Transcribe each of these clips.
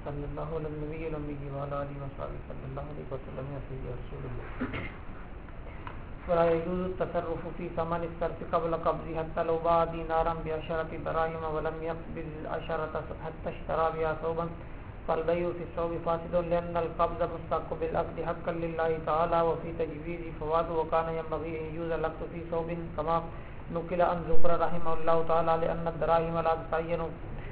صلی اللہ علیہ النبی الامی وعلی آلہ وصحبہ صلی اللہ علیہ وسلم یا سیدی رسول اللہ. ولا يجوز التصرف في ثمن الصرف قبل قبضه حتى لو باع دينارا بعشرة دراهم ولم يقبض العشرة حتى اشترى بها ثوبا فالبيع في الثوب فاسد لأن القبض مستحق بالعقد حقا لله تعالى وفي تجويز فوات وكان ينبغي أن يجوز العقد في ثوب كما نقل عن زفر رحمه الله تعالى لأن الدراهم لا تتعين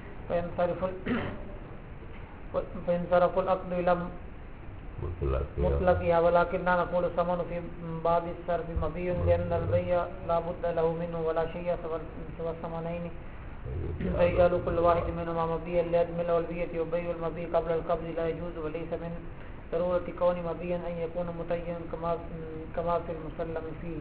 فينصرف العقد إلى مطلقها ولكننا نقول الثمن في بعض الصرف مبيع لأن البيع لا بد له منه ولا شيء سوى الثمنين فيجعل كل واحد منهما مبيعا ليجمل والبيع وبيع المبيع قبل القبض لا يجوز وليس من ضرورة كون مبيعا أن يكون متينا كما في المسلم فيه.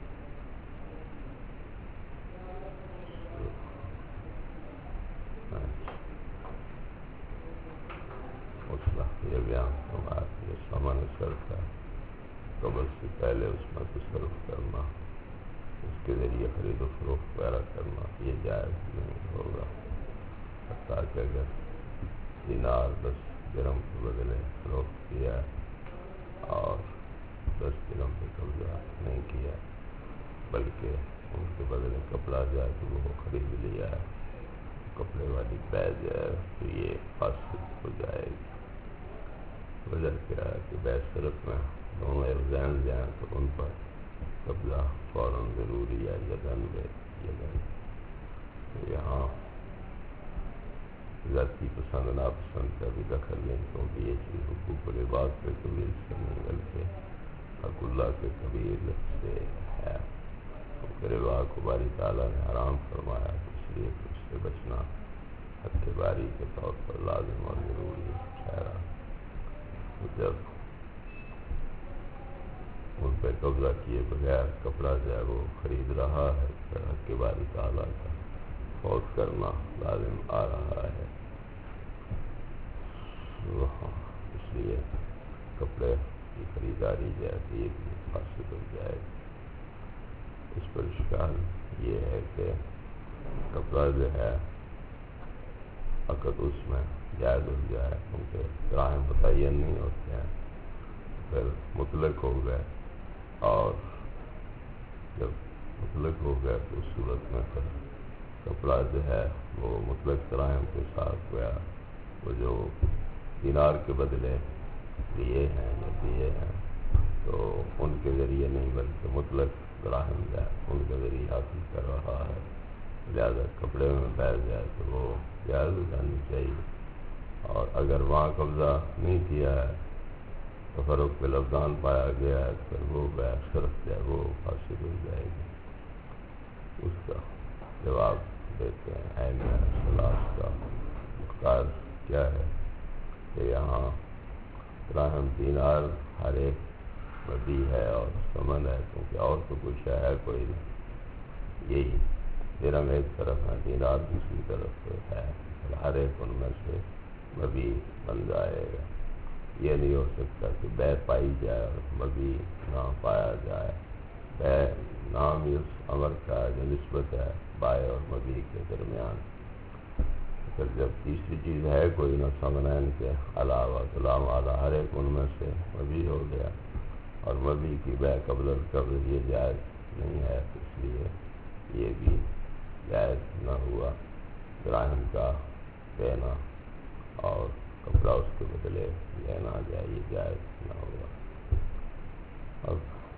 یہ بیان ہمارا جو سامان صرف ہے قبل سے پہلے اس میں تصرف کرنا، اس کے ذریعے خرید و فروخت وغیرہ کرنا یہ جائز نہیں ہوگا، حتیٰ کہ اگر دینار 10 درہم کے بدلے فروخت کیا اور 10 درہم پہ قبضہ نہیں کیا بلکہ ان کے بدلے کپڑا جائے تو وہ خرید لیا ہے، کپڑے والی بیع جائے تو یہ فاسد ہو جائے گی. وجہ کیا ہے کہ بیع صرف میں دونوں ذہن جائیں تو ان پر قبضہ فوراً ضروری ہے یدن بے یدن. یہاں ذاتی پسند ناپسند کا بھی دخل نہیں، کیونکہ یہ چیز حقوق العباد کے قبیل سے نہیں بلکہ حق اللہ کے قبیل سے ہے. حقوق ربا کو باری تعالیٰ نے حرام فرمایا، اس لیے کہ اس سے بچنا حق کے باری کے طور پر لازم اور ضروری ٹھہرا. جب ان پہ قبضہ کیے بغیر کپڑا جو ہے وہ خرید رہا ہے پھر حق کے باری تعالیٰ کا فوت کرنا لازم آ رہا ہے، اس لیے کپڑے کی خریداری جو ہے یہ بھی فاسد ہو جائے گی. اس پر اشکال یہ ہے کہ کپڑا جو ہے عقد اس میں جائز ہو جائے کیونکہ دراہم متعین نہیں ہوتے ہیں، پھر مطلق ہو گئے، اور جب مطلق ہو گئے تو اس صورت میں پھر کپڑا جو ہے وہ مطلق دراہم کے ساتھ گیا، وہ جو دینار کے بدلے لیے ہیں یا دیے ہیں تو ان کے ذریعے نہیں بلکہ مطلق دراہم جو ہے ان کے ذریعے حاصل کر رہا ہے، لہذا کپڑے میں بیع جائے تو وہ جائز ہو جانی چاہیے. اور اگر وہاں قبضہ نہیں کیا ہے تفرق پہ لفظان پایا گیا ہے پھر وہ بیع شرط ہے وہ فاسد ہو جائے گی. اس کا جواب دیتے ہیں عین سلاس کا مختار کیا ہے کہ یہاں دراہم دینار ہر ایک مبیع ہے اور ثمن ہے، کیونکہ اور تو کچھ ہے کوئی نہیں، یہی درہم ایک طرف ہے دینار دوسری طرف ہے، ہر ایک ان میں سے مبیع بن جائے گا. یہ نہیں ہو سکتا کہ بیع پائی جائے اور مبیع نہ پایا جائے. بیع نام اس امر کا جو نسبت ہے بائع اور مبیع کے درمیان. پھر جب تیسری چیز ہے کوئی نہ ثمنین کے علاوہ غلام اعلیٰ ہر ایک ان میں سے مبیع ہو گیا اور مبیع کی بیع قبل القبض یہ جائز نہیں ہے، اس لیے یہ بھی جائز نہ ہوا دراہم کا دینا اور کپڑا اس کے بدلے لینا جائے، یہ جائز نہ ہوگا. اب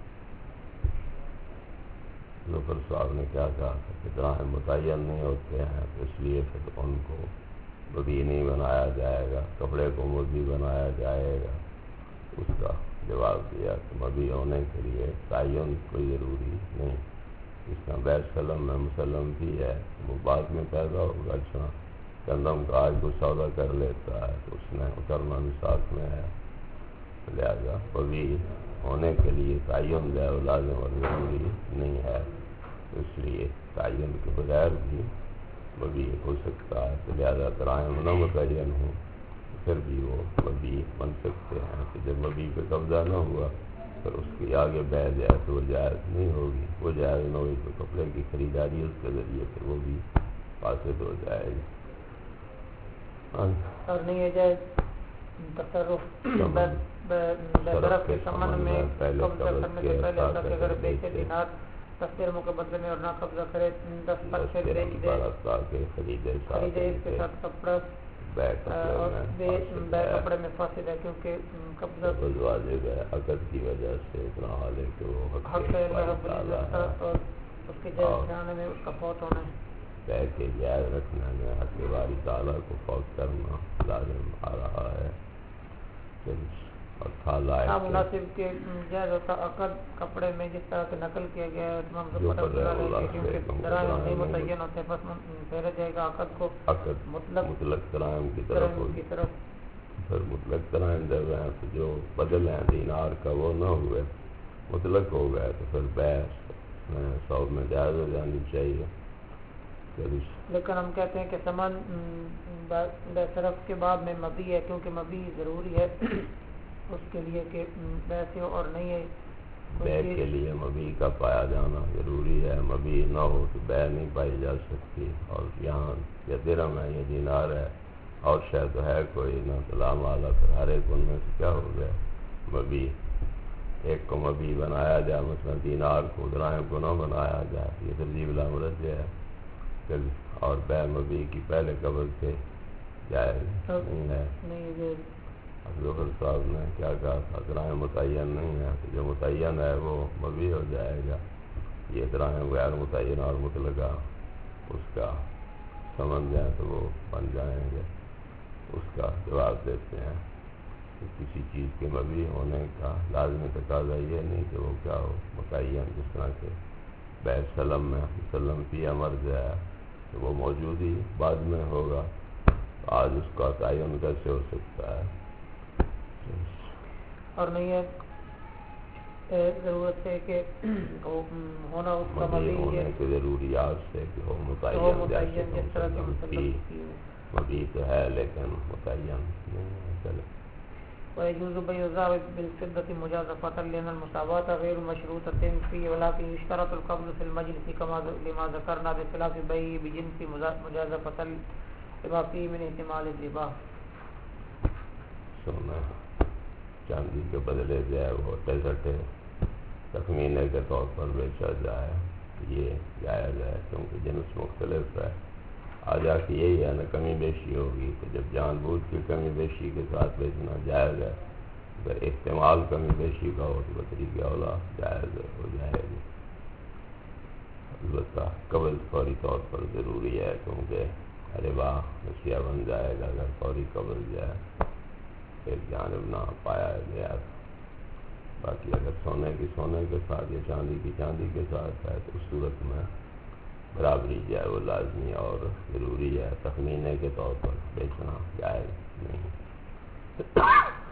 ظفر صاحب نے کیا کہا کہ دراہم متعین نہیں ہوتے ہیں تو اس لیے پھر ان کو مبیع نہیں بنایا جائے گا، کپڑے کو مبیع بنایا جائے گا. اس کا جواب دیا کہ مبیع ہونے کے لیے تعین کوئی ضروری نہیں. اس کا بیع سلم میں مسلم بھی ہے وہ بعد میں پیدا ہوگا. اچھا گندم کا آج کو سودا کر لیتا ہے تو اس نے اترنا نصاب میں ہے، لہذا مبیع ہونے کے لیے تعین جو ہے لازم اور ضروری نہیں ہے، اس لیے تعین کے بغیر بھی مبیع ہو سکتا ہے. تو لہذا دراہم نہ متعین ہوں پھر بھی وہ مبیع بن سکتے ہیں کہ جب مبیع پہ قبضہ نہ ہوا پھر اس کی آگے بیع جائے تو وہ جائز نہیں ہوگی. وہ جائز نہ ہوئی تو کپڑے کی خریداری اس کے ذریعے پھر وہ بھی فاسد ہو جائے گی. اور نہیں ہے جائز تصرف بطرف کے سمن میں قبضہ کرنے سے پہلے اللہ کے اگر بیچے دینار 10 درہموں کے بدلے میں اور نہ قبضہ کرے 10 پر سے بیچ دے خریدے اس کے ساتھ کپڑا اور بے کپڑے میں فاسد ہے کیونکہ قبضہ عقد کی وجہ سے اتنا حال ہے کہ وہ حق ہے اللہ رب العزت اور اس کے جائز ٹھہرانے میں اس کا فوت ہونا ہے طے کے جائز رکھنے میں حق باری تعالیٰ کو فوت کرنا لازم آ رہا ہے اور مناسب کے جائز ہوتا عقد کپڑے میں جس طرح سے نقل کیا گیا ہے تمام سے پتہ چلا ہے کیونکہ دراہم نہیں متعین ہوتے بس پھیرا جائے گا عقد کو مطلق دراہم کی طرف پھر مطلق دراہم جب ہیں تو جو بدل ہیں دینار کا وہ نہ ہوئے مطلق ہو گئے تو پھر بیع میں 100 میں جائز ہو جانی چاہیے لیکن ہم کہتے ہیں کہ سامان بے صرف کے بعد میں مبی ہے کیونکہ مبی ضروری ہے اس کے لیے کہ ویسے اور نہیں ہے بیع کے لیے مبی کا پایا جانا ضروری ہے مبی نہ ہو تو بیع نہیں پائی جا سکتی اور یہاں یا درہم ہے یا دینار ہے اور شاید تو ہے کوئی نہ سلام والا پھر ہر ایک ان میں سے کیا ہو گیا مبی ایک کو مبی بنایا جائے مثلا دینار کو دراہم کو نہ بنایا جائے یہ ترجیح الامر ہے اور بیع مبی کی پہلے قبل سے جائز نہیں ہے ظفر صاحب نے کیا کہا تھا دراہم متعین نہیں ہے تو جو متعین ہے وہ مبی ہو جائے گا یہ دراہم غیر متعین اور مطلقہ اس کا سمجھ جائیں تو وہ بن جائیں گے اس کا جواب دیتے ہیں کہ کسی چیز کے مبی ہونے کا لازمی تقاضا یہ نہیں کہ وہ کیا ہو متعین جس طرح سے بیع سلم میں مسلم فی امر جائے تو وہ موجود ہی بعد میں ہوگا آج اس کا تعین کیسے ہو سکتا ہے اور نہیں ہے ضرورت ہے کہ ہونا اس کا مبی ہونے کے ضروریات سے کہ ہو متعین جس طرح سے مبی تو ہے لیکن متعین نہیں ہے چلے ويجوز بيع الذهب بالفضة مجازفة لأن المساواة غير مشروطة فيه ولكن يشترط القبض في المجلس كما لما ذكرنا بخلاف بيع بجنس مجازفة لما فيه من احتمال الربا سونا چاندی کے بدلے جائے وہ ٹیسٹے تخمینے کے طور پر بیچا جائے یہ جائز ہے کیونکہ جنس مختلف ہے آ جا کے یہی ہے نا کمی بیشی ہوگی تو جب جان بوجھ کے کمی بیشی کے ساتھ بیچنا جائز ہے اگر احتمال کمی بیشی کا ہو تو بطری کے اولا جائز ہو جائے گی البتہ قبل فوری طور پر ضروری ہے کیونکہ ربا نسیہ بن جائے گا اگر فوری قبل جائے ایک جانب نہ پایا گیا باقی اگر سونے کے ساتھ یا چاندی کی چاندی کے ساتھ ہے تو اس صورت میں برابری جو ہے وہ لازمی اور ضروری ہے تخمینے کے طور پر بیچنا جائز نہیں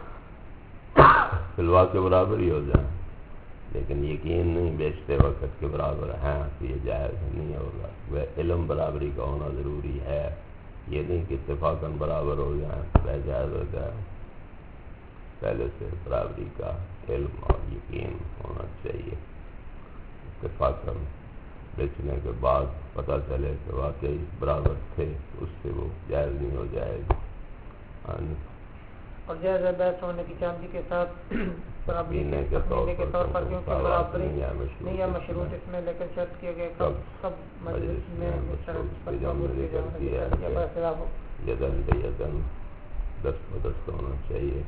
فلوا کے برابر ہی ہو جائیں لیکن یقین نہیں بیچتے وقت کے برابر ہیں تو یہ جائز نہیں ہوگا وہ علم برابری کا ہونا ضروری ہے یہ نہیں کہ اتفاقاً برابر ہو جائیں وہ جائز ہو جائے پہلے سے برابری کا علم اور یقین ہونا چاہیے اتفاقاً بیچنے کے بعد پتہ چلے کہ واقعی برابر تھے اس سے وہ جائز نہیں ہو جائے گی اور جائز ہے بیع سونے کی چاندی کے ساتھ برابری کے طور پر کیونکہ برابری نہیں ہے مشروط اس میں لیکن شرط کیا گیا کب مجلس میں یدن بیدن دست بدست ہونا چاہیے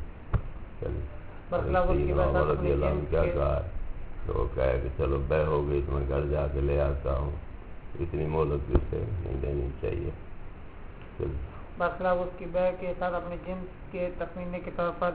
کیا کہا تو وہ کہے کہ چلو بیع ہو گئی تو میں گھر جا کے لے آتا ہوں اتنی مہلت بھی سے نہیں دینی چاہیے برخلاف اس کی بیع کے ساتھ اپنے جنس کے تخمینے کے طور پر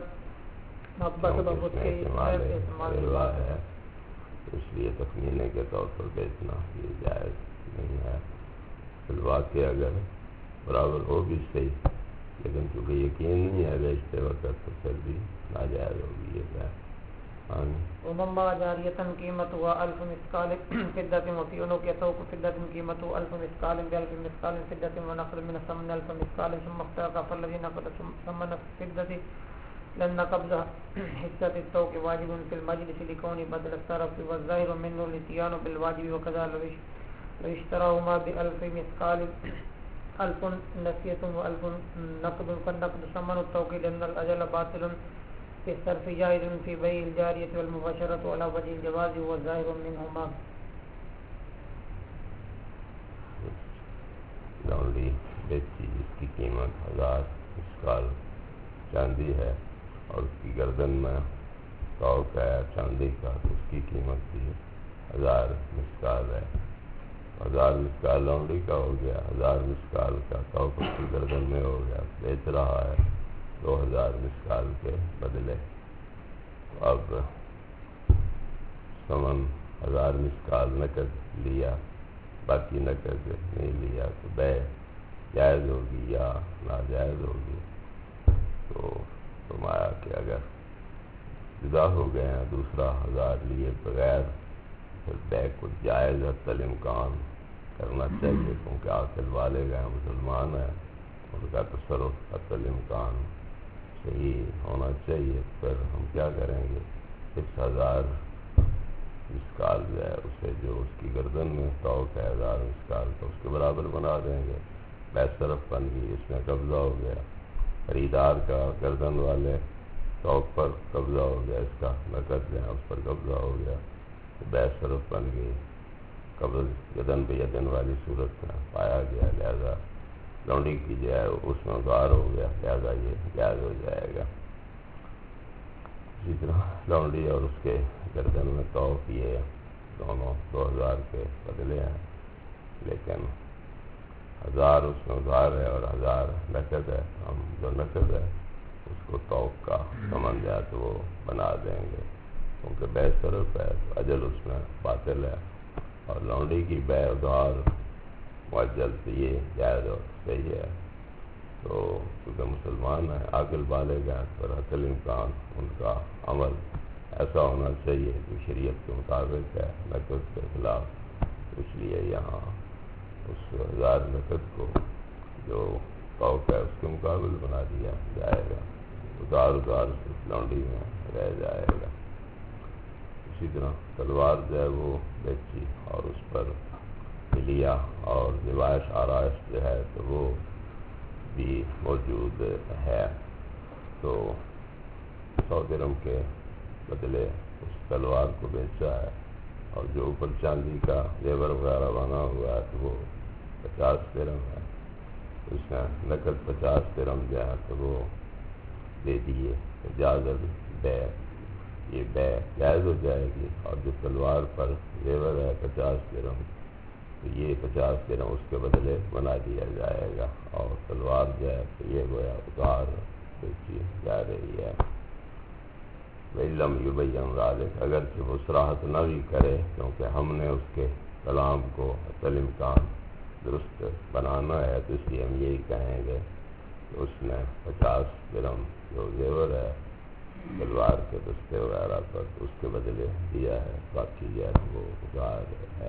ہے اس لیے تخمینے کے طور پر بیچنا یہ جائز نہیں ہے الواقع اگر برابر ہو بھی صحیح لیکن چونکہ یقین نہیں ہے بیچتے وقت تو پھر بھی ناجائز ہوگی یہ بیع ومن باع جارية قيمتها 1000 مثقال فضة وفي عنقها فضة قيمته 1000 مثقال ب1000 مثقال فضة ونقد من الثمن 1000 مثقال ثم افترق فالذي نقد ثمن الفضة لأن قبض حصة الثوق واجب في المجلس لكون بدل الصرف والظاهر منه الاتيان بالواجب وكذا لو اشتراهما ب1000 مثقال الف نسیۃ و الف نقد فالنقد ثمن التوکید ان الاجل باطل في الصرف جائز في بيع الجاریۃ والمباشرۃ على وجه الجواز والظاہر منهما. لونڈی بیچی جس کی قیمت 1000 مسکال چاندی ہے اور اس کی گردن میں توق ہے چاندی کا، تو اس کی قیمت بھی 1000 مسکال ہے. 1000 مسکال لونڈی کا ہو گیا، 1000 مسکال کا توق اس کی گردن میں ہو گیا. بیچ رہا ہے 2000 مسکال کے بدلے. اب ثمن 1000 مسکال نقد لیا، باقی نقد نہیں لیا، تو بیع جائز ہوگی یا ناجائز ہوگی؟ تو فرمایا کہ اگر جدا ہو گئے ہیں دوسرا 1000 لیے بغیر، پھر بیع کو جائز حتی الامکان کرنا چاہیے، کیونکہ عاقل بالغ ہیں، مسلمان ہیں، ان کا تصرف حتی الامکان صحیح ہونا چاہیے. پھر ہم کیا کریں گے؟ اس 1000 مسکال جو ہے اسے جو اس کی گردن میں توق ہے 1000 مسکال کا، اس کے برابر بنا دیں گے. بیع صرف بن گئی، اس میں قبضہ ہو گیا، خریدار کا گردن والے توق پر قبضہ ہو گیا، اس کا نقد جو ہے اس پر قبضہ ہو گیا، تو بیع صرف بن گئی. قبض یدن بے یدن والی صورت میں پایا گیا، لہذا لونڈی کی جو ہے اس میں ادھار ہو گیا، لہذا یہ جائز ہو جائے گا. اسی طرح لونڈی اور اس کے گردن میں توق یہ دونوں 2000 کے بدلے ہیں، لیکن 1000 اس میں ادھار ہے اور 1000 نقد ہے. ہم جو نقد ہے اس کو توق کا ثمن جو ہے تو وہ بنا دیں گے، کیونکہ بیع صرف ہے تو اجل اس میں باطل ہے. اور لونڈی کی بیع ادھار معجل سے یہ جائز اور صحیح ہے. تو کیونکہ مسلمان ہیں، عاقل بالغ ہیں، پر حتی الامکان ان کا عمل ایسا ہونا چاہیے جو شریعت کے مطابق ہے، نقد کے خلاف. اس لیے یہاں اس 1000 نقد کو جو توق ہے اس کے مقابل بنا دیا جائے گا، ادھار لونڈی میں رہ جائے گا. اسی طرح تلوار جو ہے وہ بیچی اور اس پر حلیہ اور نمائش آرائش جو ہے تو وہ بھی موجود ہے. تو 100 درہم کے بدلے اس تلوار کو بیچا ہے، اور جو اوپر چاندی کا زیور وغیرہ بنا ہوا ہے تو وہ 50 درہم ہے. اس نے نقد 50 درہم جو ہے تو وہ دے دیے، جائز بیع، یہ بیع جائز ہو جائے گی. اور جو تلوار پر زیور ہے 50 درہم، تو یہ 50 درہم اس کے بدلے بنا دیا جائے گا، اور تلوار جو ہے تو یہ گویا ادھار بیچی جا رہی ہے. وَإِلَّمْ يُبَيِّنْ ذَلِكَ، اگرچہ وہ صراحت نہ بھی کرے، کیونکہ ہم نے اس کے کلام کو حتی الامکان درست بنانا ہے، تو اس لیے ہم یہی کہیں گے کہ اس نے 50 درہم جو زیور ہے تلوار کے دستے وغیرہ پر اس کے بدلے دیا ہے، باقی جو ہے وہ ادھار ہے.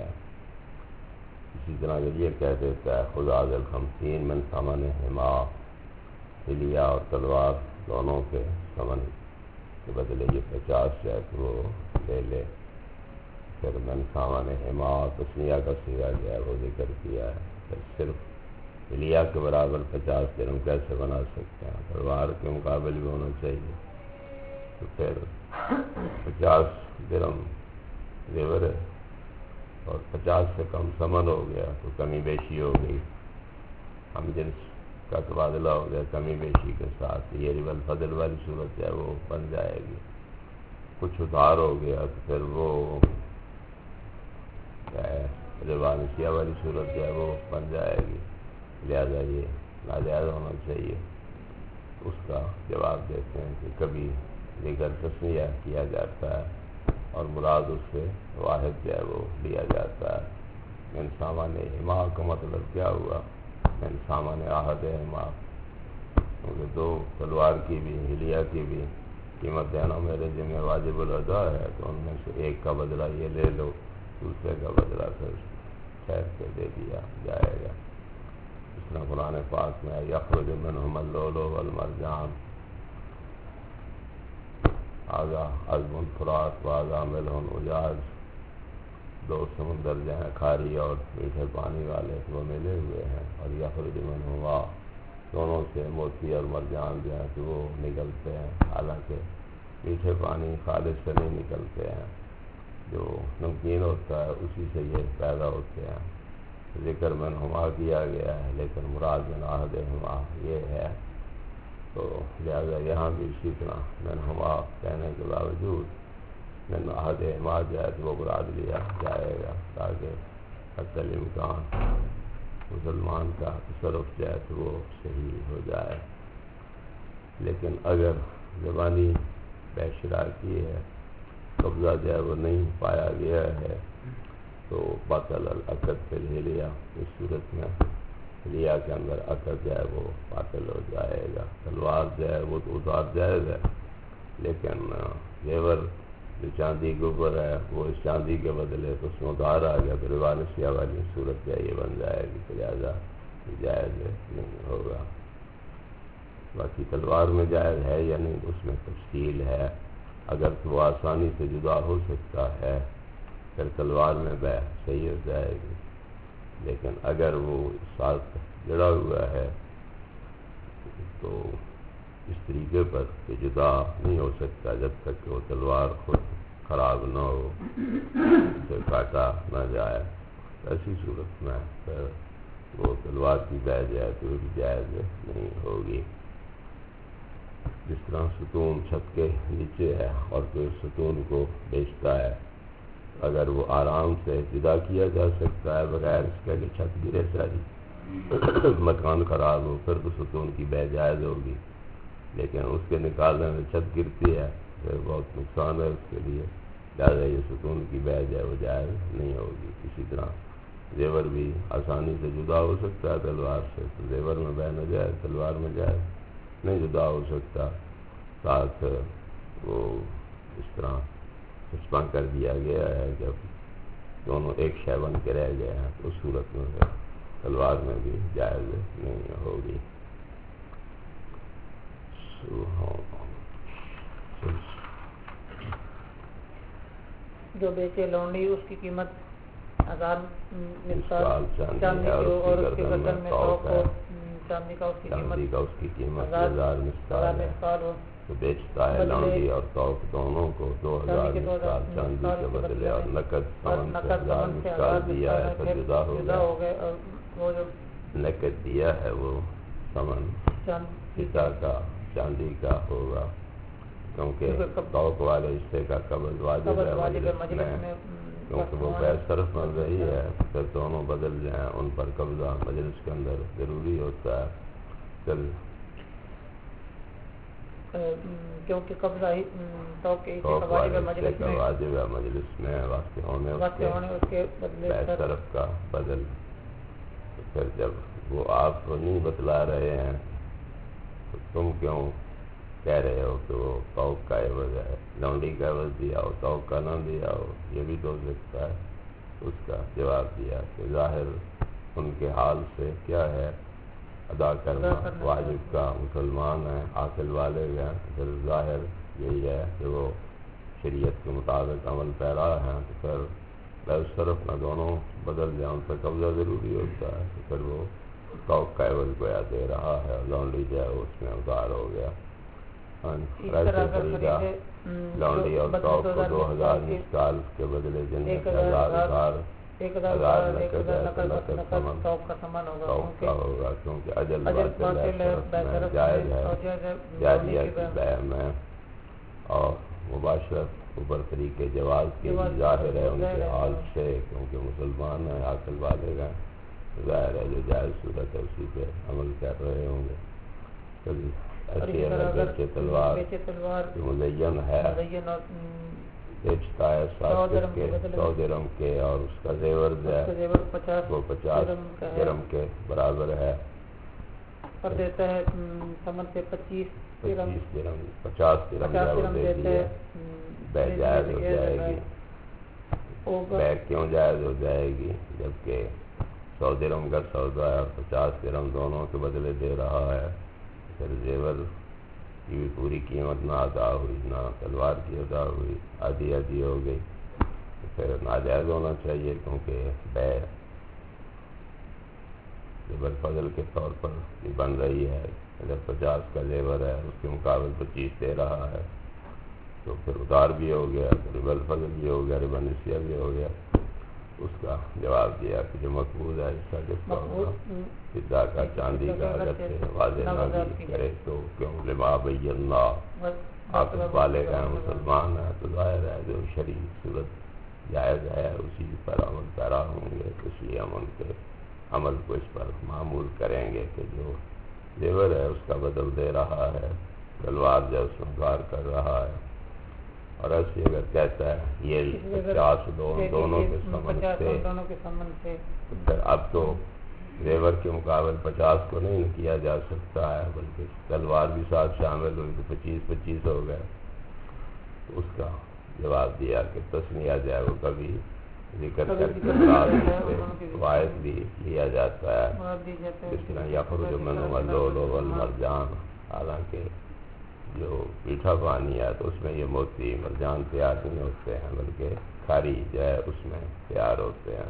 اسی طرح اگر یہ کہہ دیتا ہے خُذْ هَٰذَا ال50 مِنْ ثَمَنِهِمَا، حلیہ اور تلوار دونوں کے ثمن کے بدلے یہ 50 جو ہے تو وہ لے لے. پھر مِنْ ثَمَنِهِمَا تسنیہ کا صیغہ جو ہے وہ ذکر کیا ہے. پھر صرف حلیہ کے برابر 50 درہم کیسے بنا سکتے ہیں؟ تلوار کے مقابل بھی ہونا چاہیے. تو پھر 50 درہم زیور ہے اور 50 سے کم ثمن ہو گیا تو کمی بیشی ہو گئی، ہم جنس کا تبادلہ ہو گیا کمی بیشی کے ساتھ، یہ ربا الفضل والی صورت ہے وہ بن جائے گی. کچھ ادھار ہو گیا تو پھر وہ ربا نسیہ والی صورت ہے وہ بن جائے گی، لہذا یہ ناجائز ہونا چاہیے. اس کا جواب دیتے ہیں کہ کبھی دیگر تسنیہ کیا جاتا ہے اور مراد اس سے واحد جو ہے وہ لیا جاتا ہے. من ثمنہما کا مطلب کیا ہوا؟ من ثمن احدہما، کیونکہ دو تلوار کی بھی حلیہ کی بھی قیمت دینا میرے ذمہ واجب الادا ہے، تو ان میں سے ایک کا بدلہ یہ لے لو، دوسرے کا بدلہ پھر ٹھہر کے دے دیا جائے گا. اس طرح قرآن پاک میں یخرج منہم اللؤلؤ والمرجان هذا عذب فرات وهذا ملح اجاج، دو سمندر جو ہیں کھاری اور میٹھے پانی والے وہ ملے ہوئے ہیں، اور یخرج منہما دونوں سے موتی اور مرجان جو ہیں کہ وہ نکلتے ہیں، حالانکہ میٹھے پانی خالص سے نہیں نکلتے ہیں، جو نمکین ہوتا ہے اسی سے یہ پیدا ہوتے ہیں۔ ذکر منہما کیا گیا ہے، لیکن مراد من احدہما یہ ہے، تو لہذا یہاں بھی اسی طرح منہما کہنے کے باوجود من احدہما جائے تو وہ مراد لیا جائے گا، تاکہ حتی الامکان مسلمان کا تصرف جائے تو وہ صحیح ہو جائے۔ لیکن اگر زبانی بیشراکی ہے، قبضہ جو ہے وہ نہیں پایا گیا ہے، تو باطل العقد پہ لے لیا، اس صورت میں لیا کے اندر عقد جو ہے وہ باطل ہو جائے گا۔ تلوار جو ہے وہ تو اتار جائز ہے، لیکن زیور جو چاندی کے اوپر ہے وہ اس چاندی کے بدلے تو اس میں ادھار آ گیا، تو روا نسیہ والی صورت جو ہے یہ بن جائے گی، تو لہٰذا جائز نہیں ہوگا۔ باقی تلوار میں جائز ہے یا نہیں اس میں تفصیل ہے، اگر تو وہ آسانی سے جدا ہو سکتا ہے پھر تلوار میں بیع صحیح ہو جائے گی، لیکن اگر وہ ساتھ جڑا ہوا ہے تو اس طریقے پر کہ جدا نہیں ہو سکتا جب تک کہ وہ تلوار خود خراب نہ ہو، اسے کاٹا نہ جائے، ایسی صورت میں پھر وہ تلوار کی بیع جائے تو بھی جائز نہیں ہوگی۔ جس طرح ستون چھت کے نیچے ہے اور کوئی ستون کو بیچتا ہے، اگر وہ آرام سے جدا کیا جا سکتا ہے بغیر اس کے کہ چھت گرے ساری مکان خراب ہو، پھر تو ستون کی بیع جائز ہوگی، لیکن اس کے نکالنے میں چھت گرتی ہے پھر بہت نقصان ہے اس کے لیے، لہٰذا یہ ستون کی بیع جو ہے وہ جائز نہیں ہوگی۔ اسی طرح زیور بھی آسانی سے جدا ہو سکتا ہے تلوار سے، تو زیور میں بیع نہ جائے، تلوار میں جائے نہیں جدا ہو سکتا، ساتھ وہ اس طرح چسپاں کر دیا گیا ہے، جب دونوں ایک شے بن کے رہ گئے ہیں تو اس صورت میں پھر تلوار میں بھی جائز نہیں ہوگی۔ جو بیچے لونڈی اس کی قیمت 1000 مثقال چاندی ہے اور اس کے گردن گردن میں توق ہے، چاندی کا اس کی قیمت 1000 مثقال ہے، ہو، تو بیچتا ہے لونڈی اور توق دونوں کو 2000 مثقال چاندی کے بدلے، اور نقد ثمن سے 1000 مثقال دیا ہے تو جدا ہو گئے، اور وہ جو نقد دیا ہے وہ ثمن فضہ کا چاندی کا ہوگا، کیونکہ توق والے حصے کا قبض واجب ہے مجلس میں، کیونکہ وہ بیع صرف میں رہی ہے، پھر دونوں بدل جائیں ان پر قبضہ مجلس کے اندر ضروری ہوتا ہے، پھر کیونکہ قبضہ ہی توق والے حصے کا واجب ہے مجلس میں، واسطے ہونے اس کے بیع صرف کا بدل، پھر جب وہ آپ نہیں بتلا رہے ہیں تو تم کیوں کہہ رہے ہو کہ وہ توق کا عوض ہے، لونڈی کا عوض دیا ہو توق کا نہ دیا ہو، یہ بھی تو ہو سکتا ہے۔ اس کا جواب دیا کہ ظاہر ان کے حال سے کیا ہے، ادا کرنا واجب کا، مسلمان ہیں عاقل والے ہیں، پھر ظاہر یہی ہے کہ وہ شریعت کے مطابق عمل پیرا ہیں، تو پھر بیع صرف نہ دونوں بدل جائیں، ان پر قبضہ ضروری ہوتا ہے، تو پھر وہ توق کا عوض گویا دے رہا ہے، لونڈی جو ہے اس میں ادھار ہو گیا۔ ایسے خریدا لونڈی اور توق کو 2000 مثقال کے بدلے جن میں 1000 نقد ہے تو نقد ثمن توق کا ہوگا، کیونکہ اجل باطل ہے، صرف میں جائز ہے جاریہ کی بیع میں، اور مباشرت اوپر طریقے جواز کے بھی ظاہر ہے ان کے حال سے، کیونکہ مسلمان ہیں عاقل بالغ ہیں، ظاہر ہے جو جائز صورت ہے اسی پہ عمل کر رہے ہوں گے۔ ایسی اگر بیچے تلوار مزین ہے، بیچتا ہے 100 درہم کے، اور اس کا زیور جو ہے وہ 50 درہم کے برابر ہے، پر دیتا ہے ثمن سے 25 درہم 50 درہم دے دیے، بیع جائز ہو جائے گی۔ بیع کیوں جائز ہو جائے گی جبکہ 100 درہم کا سودا ہے اور 50 درہم دونوں کے بدلے دے رہا ہے، پھر زیور کی بھی پوری قیمت نہ ادا ہوئی، نہ تلوار کی ادا ہوئی، آدھی آدھی ہو گئی، پھر ناجائز ہونا چاہیے، کیونکہ بے زیور فضل کے طور پر بھی بن رہی ہے. اگر 50 کا زیور ہے اس کے مقابل 25 دے رہا ہے تو پھر ادار بھی ہو گیا، ربا الفضل بھی ہو گیا، ربا نسیہ بھی ہو گیا. اس کا جواب دیا کہ جو مقبوض ہے اس کا کس کا ہوگا؟ فضہ کا، چاندی کا. اگر سے واضح نہ بھی کرے تو کیوں لما بینا، آپ اس بالغ ہیں، مسلمان ہیں، تو ظاہر ہے جو شرعی صورت جائز ہے اسی پر عمل پیرا ہوں گے. اس لیے ہم ان کے عمل کو اس پر معمول کریں گے کہ جو زیور ہے اس کا بدل دے رہا ہے، تلوار جو اس میں گار کر رہا ہے. اور ایسے اگر کہتا ہے یہ 50 دونوں کے سمن سے، اب تو زیور کے مقابل 50 کو نہیں کیا جا سکتا ہے، بلکہ تلوار بھی ساتھ شامل ہوئی تو 25 ہو گئے. اس کا جواب دیا کہ تسنیہ جو ہے وہ کبھی ذکر کر کے فوائد بھی لیا جاتا ہے. اس طرح یخرج منہ اللؤلؤ والمرجان، حالانکہ جو میٹھا پانی ہے تو اس میں یہ موتی مرجان تیار نہیں ہوتے ہیں، بلکہ کھاری جو ہے اس میں تیار ہوتے ہیں.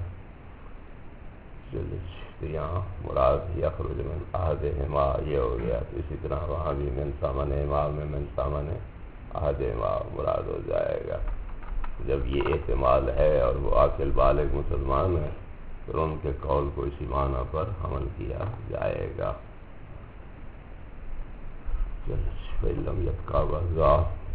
یہاں مراد یخرج من احدہما یہ ہو گیا. تو اسی طرح وہاں بھی من ثمنہما میں من ثمن احدہما مراد ہو جائے گا. جب یہ احتمال ہے اور وہ عاقل بالغ مسلمان ہے تو ان کے قول کو اسی معنی پر عمل کیا جائے گا. فَإِلَّمْ يَبْقَ وَضَعَ،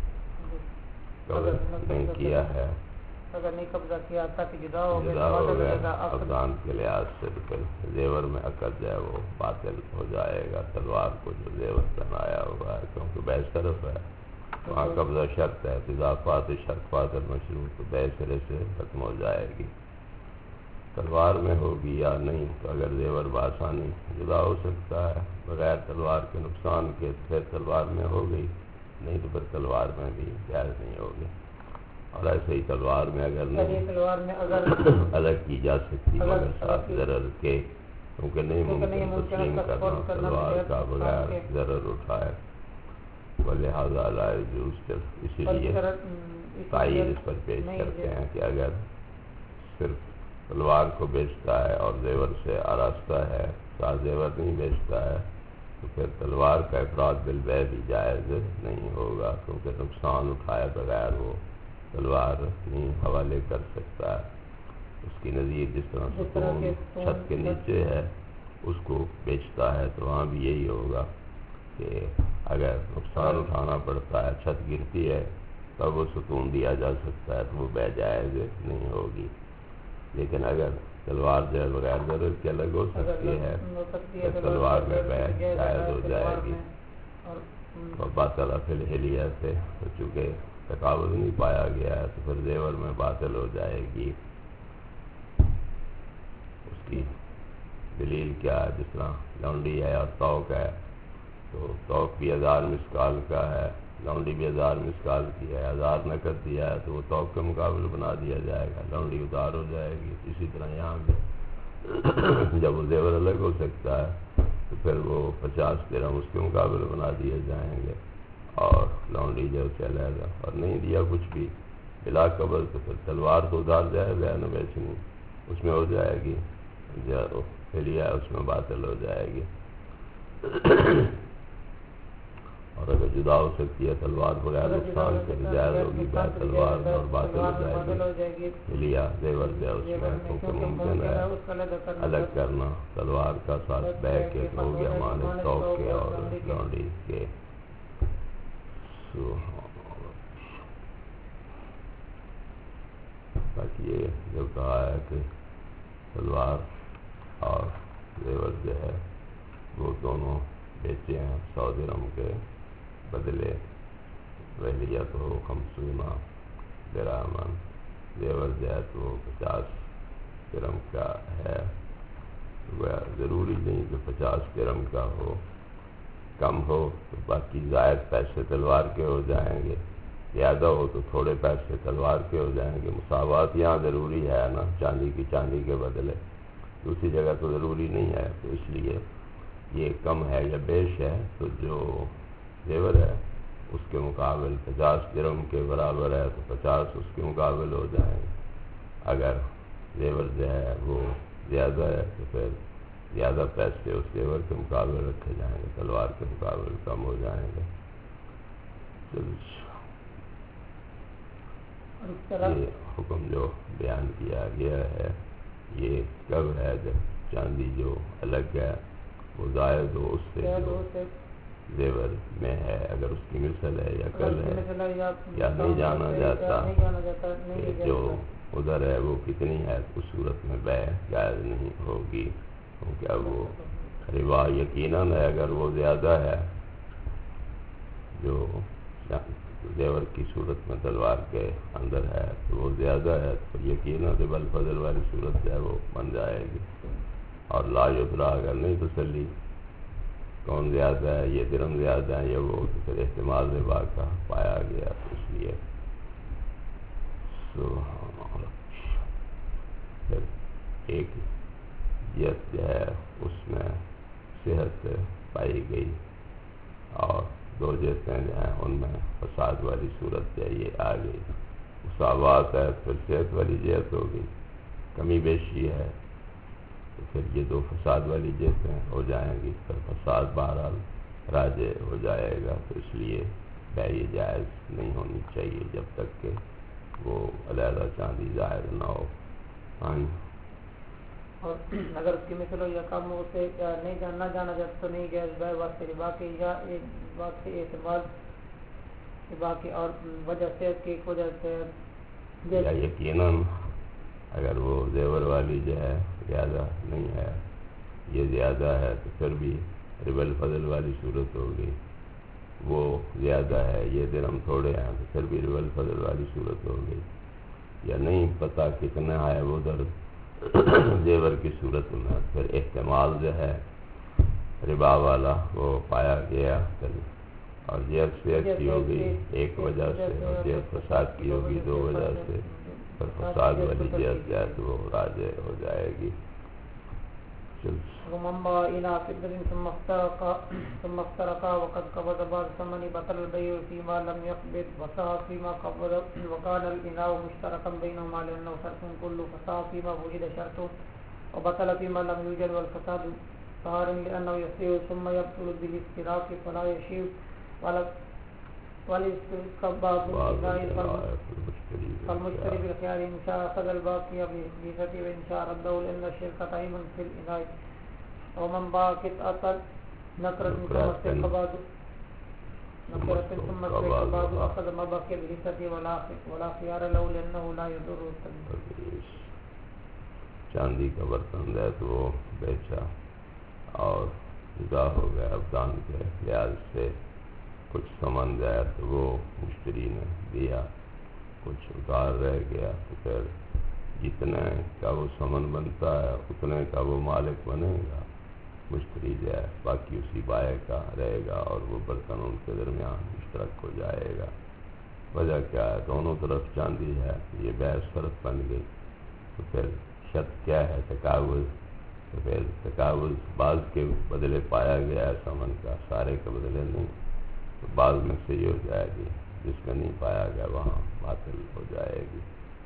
نہیں کیا ہے، اگر نہیں قبضہ کیا تک جدا ہو گیا افغان کے لحاظ سے، تو پھر زیور میں عقد جو ہے وہ باطل ہو جائے گا. تلوار کو جو زیور پہنایا ہوا ہے، کیونکہ بیس طرف ہے وہاں قبضہ شرط ہے، اضافات شرط فاضل مشروط، تو بیس سرے سے ختم ہو جائے گی. تلوار میں ہوگی یا نہیں، تو اگر زیور بآسانی جدا ہو سکتا ہے بغیر تلوار کے نقصان کے تو پھر تلوار میں ہو گئی، نہیں تو پھر تلوار میں بھی جائز نہیں ہوگی. اور ایسے ہی تلوار میں اگر نہیں الگ کی جا سکتی مگر ساتھ ضرر کے، کیونکہ نہیں ممکن تسلیم کرنا تلوار کا بغیر ضرر اٹھائے. ولہذا لا يجوز، اسی لیے تائید اس پر پیش کرتے ہیں کہ اگر صرف تلوار کو بیچتا ہے اور زیور سے آراستہ ہے، ساتھ زیور نہیں بیچتا ہے، تو پھر تلوار کا افراد بالبیع بھی جائز نہیں ہوگا، کیونکہ نقصان اٹھائے بغیر وہ تلوار نہیں حوالے کر سکتا ہے. اس کی نظیر جس طرح ستون چھت کے نیچے ہے اس کو بیچتا ہے تو وہاں بھی یہی ہوگا کہ اگر نقصان اٹھانا پڑتا ہے، چھت گرتی ہے تب وہ ستون دیا جا سکتا ہے، تو وہ بیع جائز نہیں ہوگی. لیکن اگر تلوار جو ہے بغیر ضرور کے الگ ہو سکتی ہے تو تلوار میں بیع جائز ہو جائے گی. اور باطل فی الحلیہ سے، تو چونکہ تقابل نہیں پایا گیا ہے تو پھر زیور میں باطل ہو جائے گی. اس کی دلیل کیا ہے؟ جس طرح لونڈی ہے اور توق ہے، تو توق بھی 1000 مسکال کا ہے، لونڈی بھی 1000 مسکال کی ہے، 1000 نقد دیا ہے تو وہ توق کے مقابل بنا دیا جائے گا، لونڈی ادار ہو جائے گی. اسی طرح یہاں بھی جب وہ زیور الگ ہو سکتا ہے تو پھر وہ 50 درہم اس کے مقابل بنا دیے جائیں گے، اور لونڈی جو چلے گا. اور نہیں دیا کچھ بھی بلا قبض تو پھر تلوار تو ادار جائے گا نہ بیچنی، اس میں ہو جائے گی، جو حلیہ اس میں باطل ہو جائے گی. اور اگر جدا ہو سکتی ہے تلوار بغیر نقصان کے جائز ہوگی، بیع تلوار اور باطل ہو جائے گی. حلیہ زیور جو ہے اس میں کیونکہ ممکن ہے الگ کرنا تلوار کا ساتھ بیع کے، ہو گیا معنی توق کے اور لونڈی کے. باقی یہ جو کہا ہے کہ تلوار اور زیور جو ہے وہ دونوں بیچے ہیں 100 درہم کے بدلے، وحلیہ تو 50 درہم، زیور جو ہے تو 50 درہم کا ہے. ضروری نہیں کہ 50 درہم کا ہو، کم ہو تو باقی زائد پیسے تلوار کے ہو جائیں گے، زیادہ ہو تو تھوڑے پیسے تلوار کے ہو جائیں گے. مساوات یہاں ضروری ہے نا، چاندی کی چاندی کے بدلے، دوسری جگہ تو ضروری نہیں ہے. تو اس لیے یہ کم ہے یا بیش ہے تو جو زیور ہے اس کے مقابل 50 درہم کے برابر ہے تو 50 اس کے مقابل ہو جائیں گے. اگر زیور جو ہے وہ زیادہ ہے تو پھر زیادہ پیسے اس زیور کے مقابلے رکھے جائیں گے، تلوار کے مقابلے کم ہو جائیں گے۔ یہ حکم جو بیان کیا گیا ہے یہ کب ہے؟ جب چاندی جو الگ ہے وہ زائد ہو اس سے جو زیور میں ہے، اگر اس کی مثل ہے یا کل ہے یا نہیں جانا جاتا کہ جو ادھر ہے وہ کتنی ہے، اس صورت میں بیع جائز نہیں ہوگی، کیونکہ اب وہ ربا یقیناً ہے۔ اگر وہ زیادہ ہے جو زیور کی صورت میں تلوار کے اندر ہے تو وہ زیادہ ہے، تو یقیناً ربا الفضل والی صورت جو ہے وہ بن جائے گی۔ اور لا یدرا اگر نہیں تسلی کون زیادہ ہے، یہ درہم زیادہ ہے یا وہ، تو پھر احتمال ربا کا پایا گیا، تو اس لیے پھر ایک جیت جو ہے اس میں صحت پائی گئی اور دو جیتیں جو ہیں ان میں فساد والی صورت جو ہے یہ آ گئی۔ مساوات ہے پھر صحت والی جیت ہو گئی، کمی بیشی ہے تو پھر یہ دو فساد والی جیتیں ہو جائیں گی، پھر فساد بہرحال راجع ہو جائے گا، تو اس لیے بیع جائز نہیں ہونی چاہیے جب تک کہ وہ علیحدہ چاندی ظاہر نہ ہو۔ اور اگر اس کی مثل ہو یا کم ہو سے نہیں جاننا جانا جاتا تو نہیں گیا بیع واسطے ربا کے یا ایک بات سے اعتبار ربا کی اور وجہ سے کی وجہ سے یا یقیناً اگر وہ زیور والی جو ہے زیادہ نہیں ہے، یہ زیادہ ہے تو پھر بھی ربا الفضل والی صورت ہوگی، وہ زیادہ ہے یہ درہم تھوڑے ہیں تو پھر بھی ربا الفضل والی صورت ہوگی، یا نہیں پتہ کتنا ہے وہ در زیور کی صورت میں پھر احتمال جو ہے ربا والا وہ پایا گیا، اور جیت صحت کی ہوگی ایک وجہ سے اور جیت فساد کی ہوگی دو وجہ سے، پھر فساد والی جیت جو ہے تو وہ راجع ہو جائے گی۔ ومن باع إلى فضة ثم افترقا وقد قبض بعض ثمن بطل البيع فيما لم يقبض وصح فيما قبض وكان الإناء مشتركا بينهما لأنه شرط كله فصح فيما وجد شرطه وبطل فيما لم يوجد والفساد طاهر لأنه يصير ثم يبطل بالافتراق فلا يشيب والاستقباض فالمشتري بالخيار إن شاء أخذ الباقي بحديثته وإن شاء رده لأن الشرك تعيب في الإناء ومن باع قطعة نكرة ثم استقباض أخذ ما بقي بحديثته ولا خيار له لأنه لا يضر التدبير۔ چاندی کا برتن ہے تو وہ بیچا اور جدا ہو گیا، ابدان کے لحاظ سے کچھ سامان جایا تو وہ مشتری نے دیا، کچھ ادھار رہ گیا تو پھر جتنے کا وہ سامان بنتا ہے اتنے کا وہ مالک بنے گا، مشتری جو ہے باقی اسی بائع کا رہے گا اور وہ برتن ان کے درمیان مشترک ہو جائے گا۔ وجہ کیا ہے؟ دونوں طرف چاندی ہے، یہ بیع شرط بن گئی، تو پھر شرط کیا ہے؟ تقابل، تو پھر تقابل بعض کے بدلے پایا گیا ہے سامان کا، سارے کے بدلے نہیں، تو بعض میں سے یہ ہو جائے گی، جس میں نہیں پایا گیا وہاں باطل ہو جائے گی۔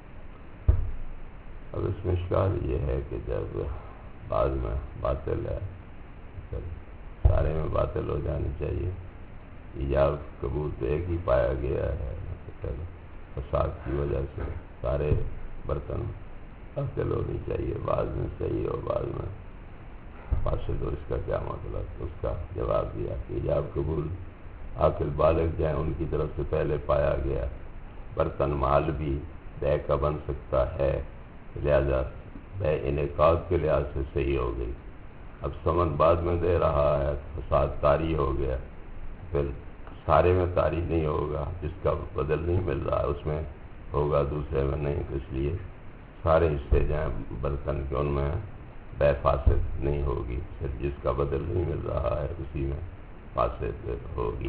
اب اس میں اشکال یہ ہے کہ جب بعض میں باطل ہے پھر سارے میں باطل ہو جانی چاہیے، ایجاب قبول تو ایک ہی پایا گیا ہے، تو پھر فساد کی وجہ سے سارے برتن باطل ہونی چاہیے، بعض میں صحیح اور بعض میں فاسد ہو، اس کا کیا مطلب؟ اس کا جواب دیا کہ ایجاب قبول عاقل بالغ جو ہیں ان کی طرف سے پہلے پایا گیا، برتن مال بھی بیع کا بن سکتا ہے، لہذا بیع انعقاد کے لحاظ سے صحیح ہو گئی۔ اب ثمن بعد میں دے رہا ہے، فساد طاری ہو گیا، پھر سارے میں طاری نہیں ہوگا، جس کا بدل نہیں مل رہا ہے اس میں ہوگا، دوسرے میں نہیں، تو اس لیے سارے حصے جو ہیں برتن کے ان میں بیع فاسد نہیں ہوگی، صرف جس کا بدل نہیں مل رہا ہے اسی میں فاسد ہوگی۔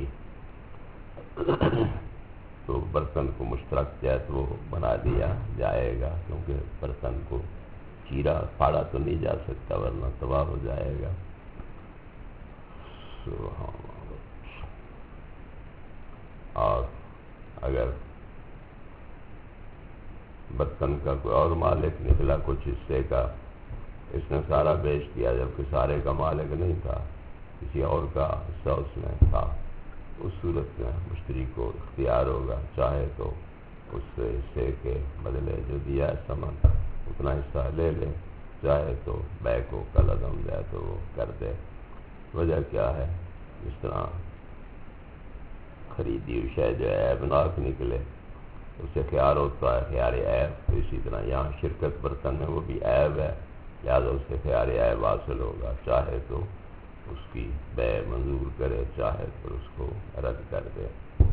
تو برتن کو مشترک جائے وہ بنا دیا جائے گا، کیونکہ برتن کو چیرا پھاڑا تو نہیں جا سکتا ورنہ تباہ ہو جائے گا۔ اور اگر برتن کا کوئی اور مالک نکلا کچھ حصے کا، اس نے سارا بیچ دیا جبکہ سارے کا مالک نہیں تھا، کسی اور کا حصہ اس میں تھا، اس صورت میں مشتری کو اختیار ہوگا، چاہے تو اس حصے کے بدلے جو دیا ہے سامان اتنا حصہ لے لے، چاہے تو بیع کو کل عدم دے تو وہ کر دے۔ وجہ کیا ہے؟ جس طرح خریدی ہوئی شے جو ہے عیبناک نکلے اسے خیال ہوتا ہے خیال عیب، تو اسی طرح یہاں شرکت برتن میں وہ بھی عیب ہے، لہٰذا اس سے خیال عیب حاصل ہوگا، چاہے تو اس کی بیع منظور کرے، چاہے تو اس کو رد کر دے۔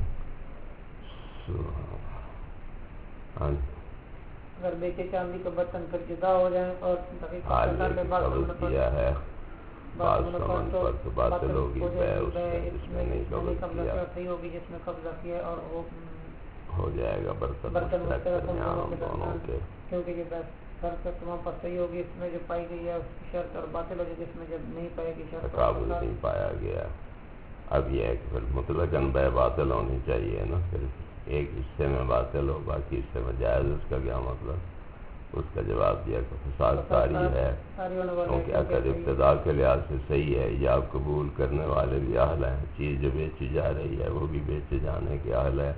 اگر بیچے چاندی کا برتن پھر جدا ہو جائیں اور قبض کیا ہے بعض سامان پر تو باطل ہوگی بیع، اس میں نہیں قبض کیا صحیح ہوگی جس میں قبضہ کیا اور وہ ہو جائے گا برتن مشترک درمیان دونوں کے، کیونکہ یہ برکت تمام پر صحیح ہوگی اس میں جو پائی گئی ہے اس کی شرط، اور باطل ہوگی جس میں جب نہیں پائے گی شرط تقابل نہیں پایا گیا۔ اب یہ ہے کہ پھر مطلقاً بیع باطل ہونی چاہیے نا، صرف ایک حصے میں باطل ہو باقی حصے میں جائز، اس کا کیا مطلب؟ اس کا جواب دیا کہ فساد طاری ہے، کیونکہ عقد ابتدا کے لحاظ سے صحیح ہے، یا آپ قبول کرنے والے بھی اہل ہیں، چیز جو بیچی جا رہی ہے وہ بھی بیچے جانے کے اہل ہے،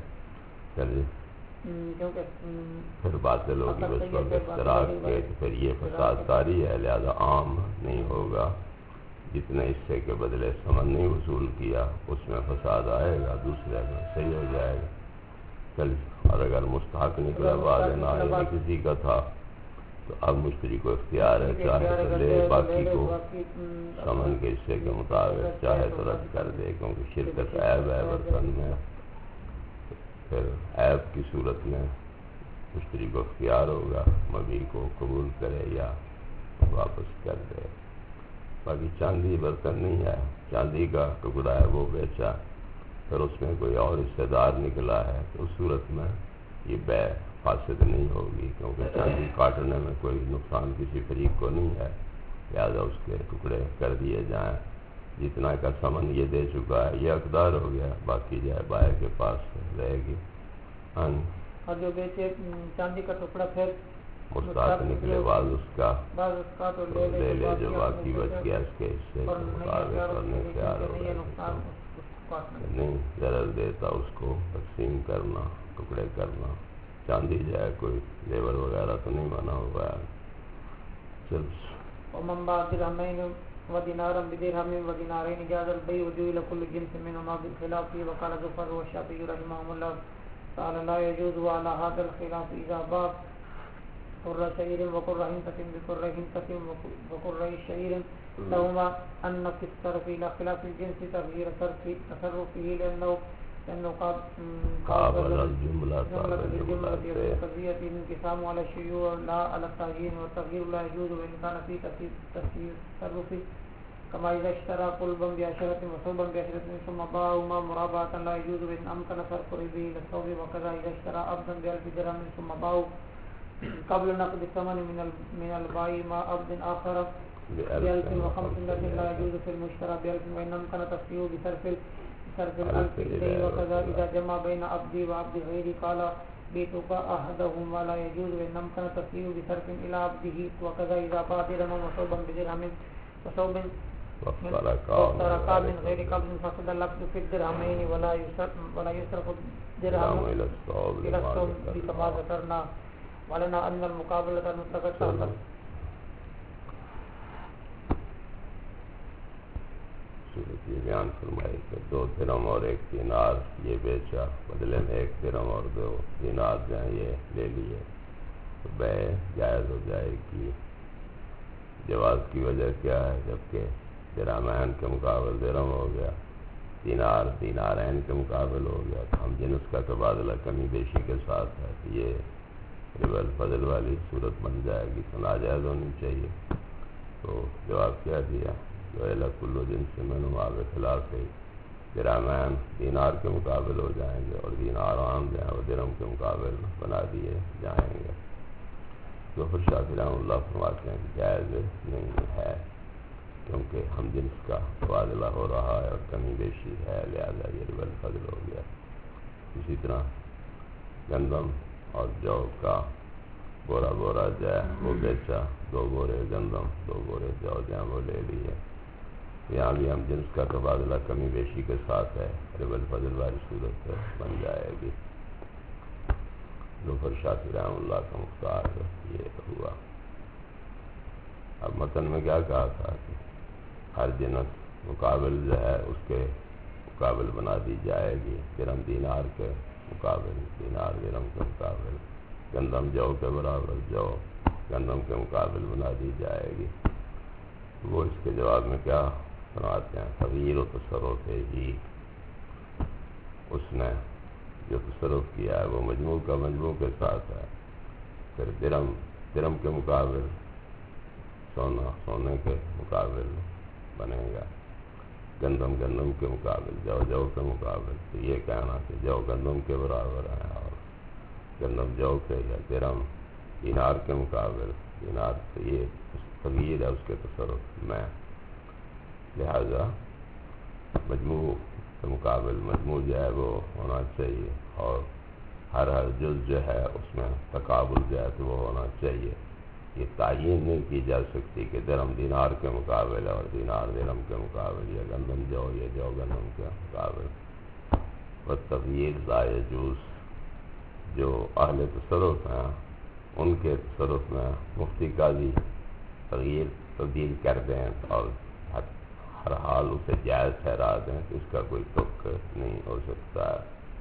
پھر باطل ہوگی اس وقت اشتراک کے، پھر یہ فساد طاری ہے، لہذا عام نہیں ہوگا، جتنے حصے کے بدلے ثمن نہیں وصول کیا اس میں فساد آئے گا، دوسرے میں صحیح ہو جائے گا۔ اور اگر مستحق نکلا بعد نہ یعنی کسی کا تھا تو اب مشتری کو اختیار ہے، چاہے تو لے باقی کو ثمن کے حصے کے مطابق، چاہے تو رد کر دے، کیونکہ شرکت عیب ہے برتن میں، پھر عیب کی صورت میں مشتری کو اختیار ہوگا، مبیع کو قبول کرے یا واپس کر دے۔ باقی چاندی برتن نہیں ہے، چاندی کا ٹکڑا ہے وہ بیچا، پھر اس میں کوئی اور حصہ دار نکلا ہے تو اس صورت میں یہ بیع فاسد نہیں ہوگی، کیونکہ چاندی کاٹنے میں کوئی نقصان کسی فریق کو نہیں ہے، لہذا اس کے ٹکڑے کر دیے جائیں، جتنا کا ثمن یہ دے چکا ہے یہ حقدار ہو گیا، باقی جو ہے بائع کے پاس رہے گی۔ اور جو بیچے چاندی کا ٹکڑا پھر مستحق نکلے بعض اس کا تو لے لے، جو باقی بچ گیا اس کے حصے کے مطابق کرنے خیال ہوگا، نہیں ضرر دیتا اس کو تقسیم کرنا، ٹکڑے کرنا، چاندی جائے کوئی لیبر وغیرہ تو نہیں بنا ہوا ہے۔ چل ومن بعد درہمین ودینارا بدرہم ودینارین جاز البیع وجعل كل جنس منهما بالخلاف، وقال زفر والشافعي رحمهم الله تعالى لا يجوز على هذا الخلاف اذا باع قر شعير وقر حنطة بقر حنطة وقر شعير لهما ان في الصرف الى خلاف الجنس تغيير تصرفه لانه قابل الجملة بالقضية الانقسام على الشيوع لا على التعيين، والتغيير لا يجوز وان كان في تصرف كما اذا اشترى قلبا بعشرة وثوبا بعشرة ثم باعهما مرابعة لا يجوز وان امكن صرف ربه الى الثوب، وكذا اذا اشترى عبدا ب1000 درهم ثم باعه قبل نقد الثمن من البائع مع عبد آخر ب1500 لا يجوز في المشترى ب1000 وإن أمكن تصفيه بصرف الألف إليه، وكذا إذا جمع بين عبدي وعبد غيري قال بيتك أحدهما لا يجوز وإن أمكن تصفيه بصرف إلى عبده، وكذا إذا باع درهما وثوبا بدرهم وثوب وافترقا من غير قبض فسد اللفظ في الدرهمين ولا يصرف الدرهم إلى الثوب كما ذكرنا، ولنا ان المقابلة المتقطعة صورت یہ بیان فرمائی کہ 2 درہم اور 1 دینار یہ بیچا، بدلے میں 1 درہم اور 2 دینار جو ہیں یہ لے لیے، تو بیع جائز ہو جائے گی۔ جواز کی وجہ کیا ہے؟ جبکہ درہمین کے مقابل درہم ہو گیا، دینار دینارین کے مقابل ہو گیا، تو ہم جنس کا تبادلہ کمی بیشی کے ساتھ ہے، تو یہ ربا الفضل والی صورت بن جائے گی، تو ناجائز ہونی چاہیے۔ تو جواب کیا دیا؟ جو کلو جنس منہما بخلاف درہمین دینار کے مقابل ہو جائیں گے اور دینار عام جو ہیں وہ درہم کے مقابل بنا دیے جائیں گے۔ ظفر شافعی رحمہ اللہ فرماتے ہیں کہ جائز نہیں ہے، کیونکہ ہم جنس کا تبادلہ ہو رہا ہے اور کمی بیشی ہے، لہذا یہ ربا الفضل ہو گیا۔ اسی طرح گندم اور جو کا بورا بورا جو ہے وہ بیچا، 2 بورے گندم 2 بورے جو وہ لے لیے۔ یہاں بھی ہم جنس کا تبادلہ کمی بیشی کے ساتھ ہے، ربا الفضل والی صورت بن جائے گی۔ ظفر شافعی رحمہ اللہ کا مختار یہ ہوا۔ اب متن میں کیا کہا تھا کہ ہر جنس مقابل جو ہے اس کے مقابل بنا دی جائے گی، درہم دینار کے مقابل، دینار درہم کے مقابل، گندم جو کے برابر جو گندم کے مقابل بنا دی جائے گی۔ وہ اس کے جواب میں کیا سناتے ہیں؟ تغییر و تصرف ہی، اس نے جو تصرف کیا ہے وہ مجموع کا مجموع کے ساتھ ہے۔ پھر درہم کے مقابل سونا، سونے کے مقابل بنے گا، گندم کے مقابل، جو کے مقابل۔ تو یہ کہنا کہ جو گندم کے برابر ہے اور گندم جو کے، یا درہم دینار کے مقابل دینار، تو یہ تغییر ہے اس کے تصرف میں۔ لہذا مجموع کے مقابل مجموع جو ہے وہ ہونا چاہیے، اور ہر جز جو ہے اس میں تقابل جو ہے تو وہ ہونا چاہیے۔ یہ تعین نہیں کی جا سکتی کہ درہم دینار کے مقابل اور دینار درہم کے مقابل، یا گندم جو یا جو گندم کے مقابل۔ والتغییر لا یجوز، جو اہل تصرف ہیں ان کے تصرف میں مفتی قاضی تبدیل کر دیں اور ہر حال اسے جائز ٹھہرا دیں، اس کا کوئی تک نہیں ہو سکتا ہے۔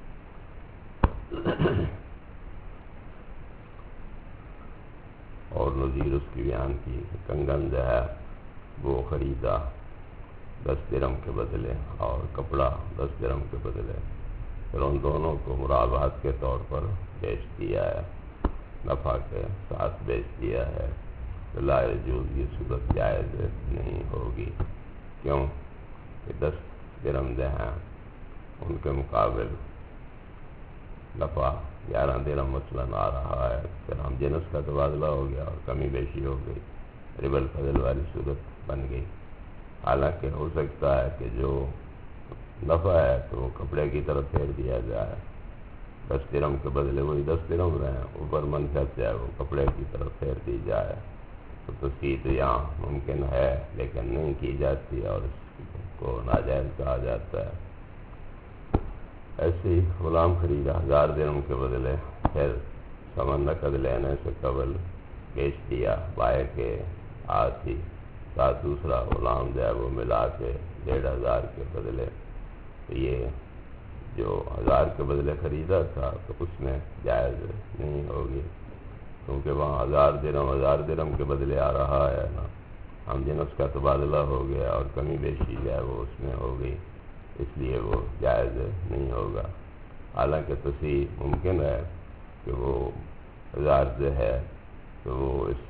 اور نظیر اس کی بیان کی کہ کنگن جو ہے وہ خریدا 10 درہم کے بدلے اور کپڑا 10 درہم کے بدلے، پھر ان دونوں کو مرابحت کے طور پر بیچ دیا ہے، نفع کے ساتھ بیچ دیا ہے، تو لا یجوز، یہ صورت جائز نہیں ہوگی۔ کیوں کہ 10 درہم جو ہیں ان کے مقابل نفع 11 درہم مثلاً آ رہا ہے، پھر ہم جنس کا تبادلہ ہو گیا اور کمی بیشی ہو گئی، ربا الفضل والی صورت بن گئی۔ حالانکہ ہو سکتا ہے کہ جو نفع ہے تو وہ کپڑے کی طرف پھیر دیا جائے، 10 درہم کے بدلے وہی 10 درہم رہیں، اوپر منفعت جائے وہ کپڑے کی طرف پھیر دی جائے، تو تصدیق یہاں ممکن ہے لیکن نہیں کی جاتی اور اس کو ناجائز کہا جاتا ہے۔ ایسے ہی غلام خریدا 1000 درہم کے بدلے، پھر ثمن نقد لینے سے قبل بیچ دیا بائے کے ہاتھ ہی، ساتھ دوسرا غلام جو ہے وہ ملا کے 1500 کے بدلے، تو یہ جو 1000 کے بدلے خریدا تھا تو اس میں جائز نہیں ہوگی، کیونکہ وہاں 1000 درہم کے بدلے آ رہا ہے نا، ہم جنس کا تبادلہ ہو گیا اور کمی بیشی جو ہے وہ اس میں ہو گئی، اس لیے وہ جائز نہیں ہوگا۔ حالانکہ تصحیح ممکن ہے کہ وہ 1000 جو ہے تو وہ اس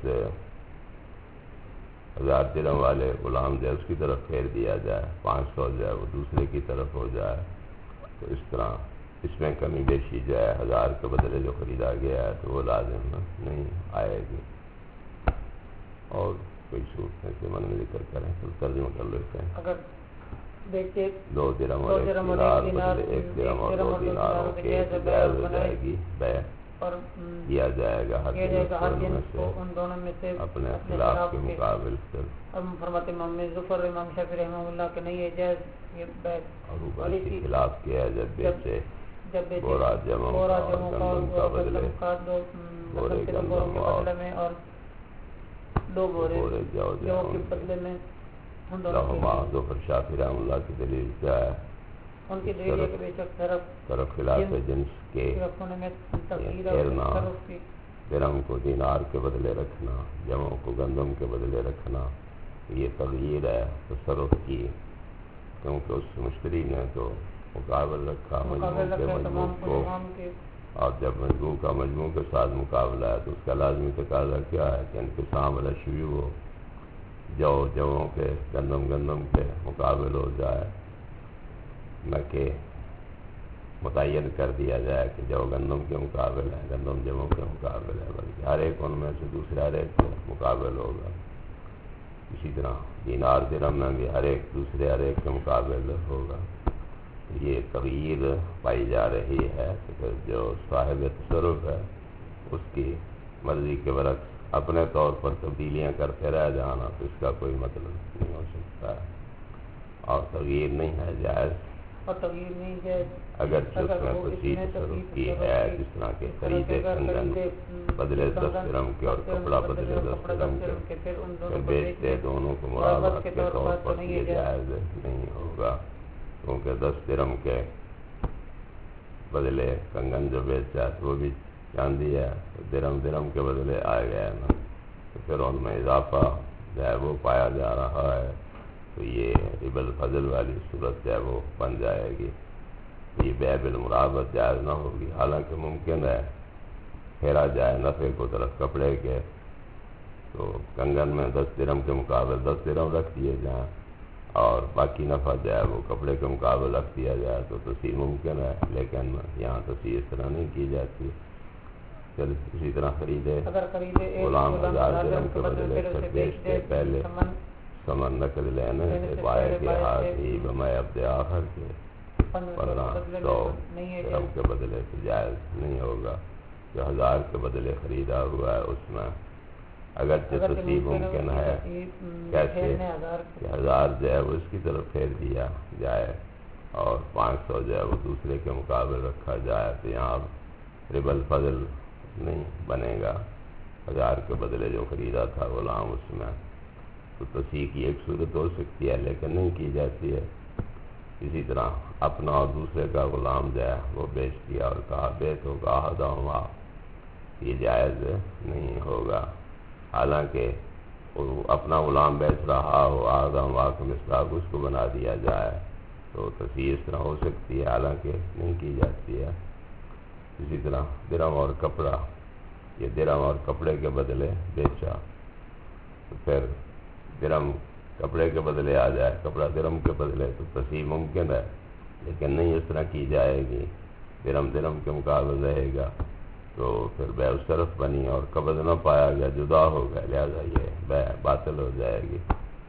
1000 درہم والے غلام جو ہے اس کی طرف پھیر دیا جائے، 500 جو ہے وہ دوسرے کی طرف ہو جائے، تو اس طرح اس میں کمی بیشی جو ہے 1000 کے بدلے جو خریدا گیا ہے تو وہ لازم نہیں آئے گی۔ اور کوئی صورت ہے کہ من میں ذکر کریں تو ترجمہ کر لیتے ہیں۔ اگر دیکھتے 2 درہم اور 1 دینار، 1 درہم اور 2 دیناروں کے جائز ہو جائے گی بیع، اور کیا جائے گا ہر جنس کو ان دونوں میں سے اپنے خلاف کے مقابل پھر۔ اور فرماتے امام ظفر امام شافعی رحمہ اللہ کہ نہیں یہ جائز، یہ بیع اور اوپر کے خلاف کیا ہے جب بیچے بورا جمع گندم کا بدلے، بورے گندم اور 2 بورے جو کے بدلے میں لہما۔ ظفر شافعی رحمہ اللہ کی دلیل کیا ہے؟ ان کی دلیل ہے کہ بے شک طرف خلاف جنس کے پھیرنا، درہم کو دینار کے بدلے رکھنا، جمع کو گندم کے بدلے رکھنا، یہ تغییر ہے تصرف کی، کیونکہ اس مشتری نے تو مقابل رکھا مجموع کے مجموع کو، اور جب مجموع کا مجموع کے ساتھ مقابلہ ہے تو اس کا لازمی تقاضا کیا ہے کہ انقسام الاشیاء ہو، جو کے گندم کے مقابل ہو جائے، نہ کہ متعین کر دیا جائے کہ جو گندم کے مقابل ہے گندم جمع کے مقابل ہے، بلکہ ہر ایک ان میں سے دوسرے ہر ایک کے مقابل ہوگا۔ اسی طرح دینار درہم میں بھی ہر ایک دوسرے ہر ایک کے مقابل ہوگا۔ یہ تغییر پائی جا رہی ہے کہ جو صاحب تصرف ہے اس کی مرضی کے برعکس اپنے طور پر تبدیلیاں کرتے رہ جانا تو اس کا کوئی مطلب نہیں ہو سکتا ہے، اور تغییر نہیں ہے جائز، اور تغییر نہیں جائز اگرچہ اس میں تصریح تصرف کی ہے، جس طرح کہ خریدے کنگن بدلے 10 درہم کے اور کپڑا بدلے 10 درہم کے، پھر بیچتے دونوں کو مراعات کے طور پر یہ جائز نہیں ہوگا، کیونکہ 10 درہم کے بدلے کنگن جو بیچا ہے وہ بھی چاندی ہے، درہم کے بدلے آ گیا نا، تو پھر ان میں اضافہ جو ہے وہ پایا جا رہا ہے، تو یہ ربا الفضل والی صورت جو ہے وہ بن جائے گی، یہ بیع بالمرابط جائز نہ ہوگی، حالانکہ ممکن ہے پھیرا جائے نفع کو طرف کپڑے کے، تو کنگن میں 10 درہم کے مقابل 10 درہم رکھ دیے جائیں اور باقی نفع جو ہے وہ کپڑے کے مقابل رکھ دیا جائے تو تصحیح ممکن ہے، لیکن یہاں تصحیح اس طرح نہیں کی جاتی۔ پھر اسی طرح خریدے غلام 1000 درہم کے بدلے پھر بیچتے پہلے ثمن نقد لینے سے بائے کے ہاتھ ہی بمائے عبد آخر کے 1500 درہم کے بدلے سے جائز نہیں ہوگا، جو 1000 کے بدلے خریدا ہوا ہے اس میں اگرچہ تصحیح ممکن ہے، کیسے کہ 1000 جو ہے وہ اس کی طرف پھیر دیا جائے اور 500 جو ہے وہ دوسرے کے مقابل رکھا جائے، تو یہاں ربا الفضل نہیں بنے گا، 1000 کے بدلے جو خریدا تھا غلام اس میں، تو تصحیح کی ایک صورت ہو سکتی ہے لیکن نہیں کی جاتی ہے۔ اسی طرح اپنا اور دوسرے کا غلام جو ہے وہ بیچ دیا اور کہا بیت ہوگا آہدہما، یہ جائز نہیں ہوگا، حالانکہ وہ اپنا غلام بیچ رہا ہو آہدہما کے مصداق اس کو بنا دیا جائے تو تصحیح اس طرح ہو سکتی ہے، حالانکہ نہیں کی جاتی ہے۔ اسی طرح درہم اور کپڑا، یہ درہم اور کپڑے کے بدلے بیچا، تو پھر درہم کپڑے کے بدلے آ جائے، کپڑا درہم کے بدلے، تو تصحیح ممکن ہے لیکن نہیں اس طرح کی جائے گی، درہم کے مقابل رہے گا تو پھر بیع الصرف بنی اور قبض نہ پایا گیا، جدا ہو گیا، لہذا یہ بیع باطل ہو جائے گی۔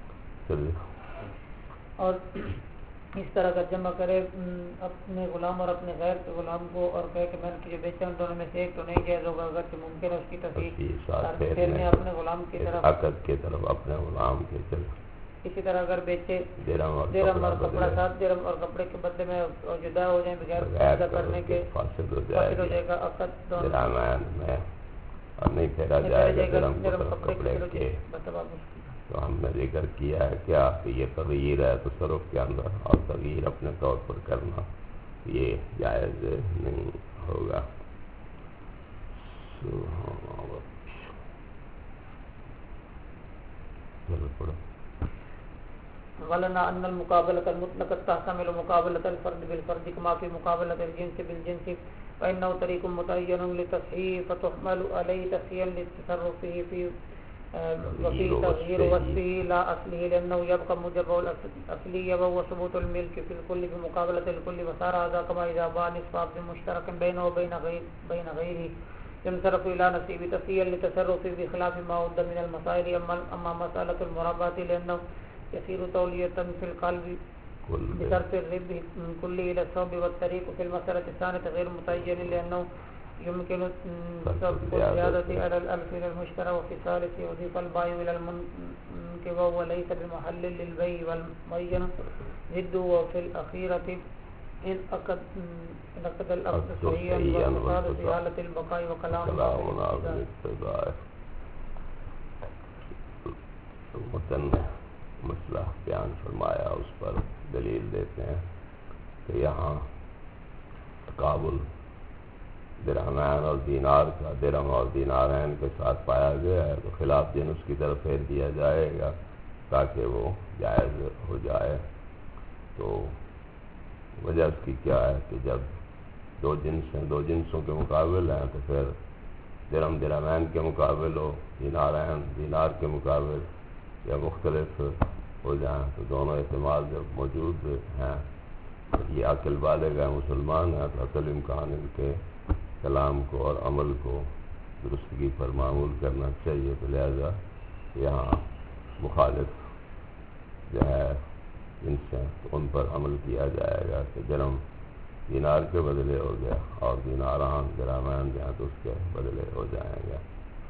اور اس طرح اگر جمع کرے اپنے غلام اور اپنے غیر کے غلام کو اور کہے کہ میں نے جو بیچا ان دونوں میں سے ایک تو نہیں جائز ہوگا، اگرچہ ممکن ہے اس کی تصحیح پھیرنے اپنے غلام کی طرف عقد کی طرف اپنے غلام کی طرف۔ اسی طرح اگر بیچے درہم اور کپڑا 7 درہم اور کپڑے کے بدلے میں جدا ہو جائیں بغیر قبضہ کرنے کے، فاسد ہو جائے گا عقد درہمان میں اور نہیں پھیرا جائے گا درہم کپڑے کے، تو ہم نے ذکر کیا ہے کیا کہ یہ تغییر ہے تصرف کے اندر، اور تغییر اپنے طور پر کرنا یہ جائز نہیں ہوگا۔ غلنا ان المقابلة المطلقة تحتمل مقابلة الفرد بالفرد كما في مقابلة الجنس بالجنس، فإنه طريق متعين للتصحيح فتحمل عليه تصحيحا لتصرفه في وفي تغيير وصفه لا أصله، لأنه يبقى موجبه الأصلي وهو ثبوت الملك في الكل بمقابلة الكل، وصار هذا كما إذا باع نصف عبد مشترك بينه وبين غيره ينصرف إلى نصيب تصحيحا لتصرفه بخلاف ما ود من المسائل. أما مسألة المرابطة لأنه يصير تولية في القلب بصرف الرب من كل إلى الثوب، والطريق في المسألة الثانية غير متعين لأنه يمكن صرف الزيادة على الألف إلى المشترى، وفي الثالث يضيف البائع إلى المنكر وهو ليس بمحل للبيع والمعين ضده، وفي الأخيرة إن أكد الأخذ صحيحا والفساد في حالة البقاء وكلام الاقتضاء. مسئلہ بیان فرمایا، اس پر دلیل دیتے ہیں کہ یہاں تقابل درہمین اور دینار کا درہم اور دینارین کے ساتھ پایا گیا ہے تو خلاف جنس کی طرف پھیر دیا جائے گا تاکہ وہ جائز ہو جائے۔ تو وجہ اس کی کیا ہے کہ جب دو جنس ہیں، دو جنسوں کے مقابل ہیں، تو پھر درہم درہمین کے مقابل ہو، دینارین دینار کے مقابل یا مختلف ہو جائیں، تو دونوں احتمال جب موجود ہیں، یہ عقل بالغ ہے، مسلمان ہیں، تو اصل امکان ان کے کلام کو اور عمل کو درستگی پر معمول کرنا چاہیے، تو لہذا یہاں مخالف جو ہے جن سے ان پر عمل کیا جائے گا کہ درہم دینار کے بدلے ہو گیا اور دیناران درہمین جو ہیں تو اس کے بدلے ہو جائیں گے۔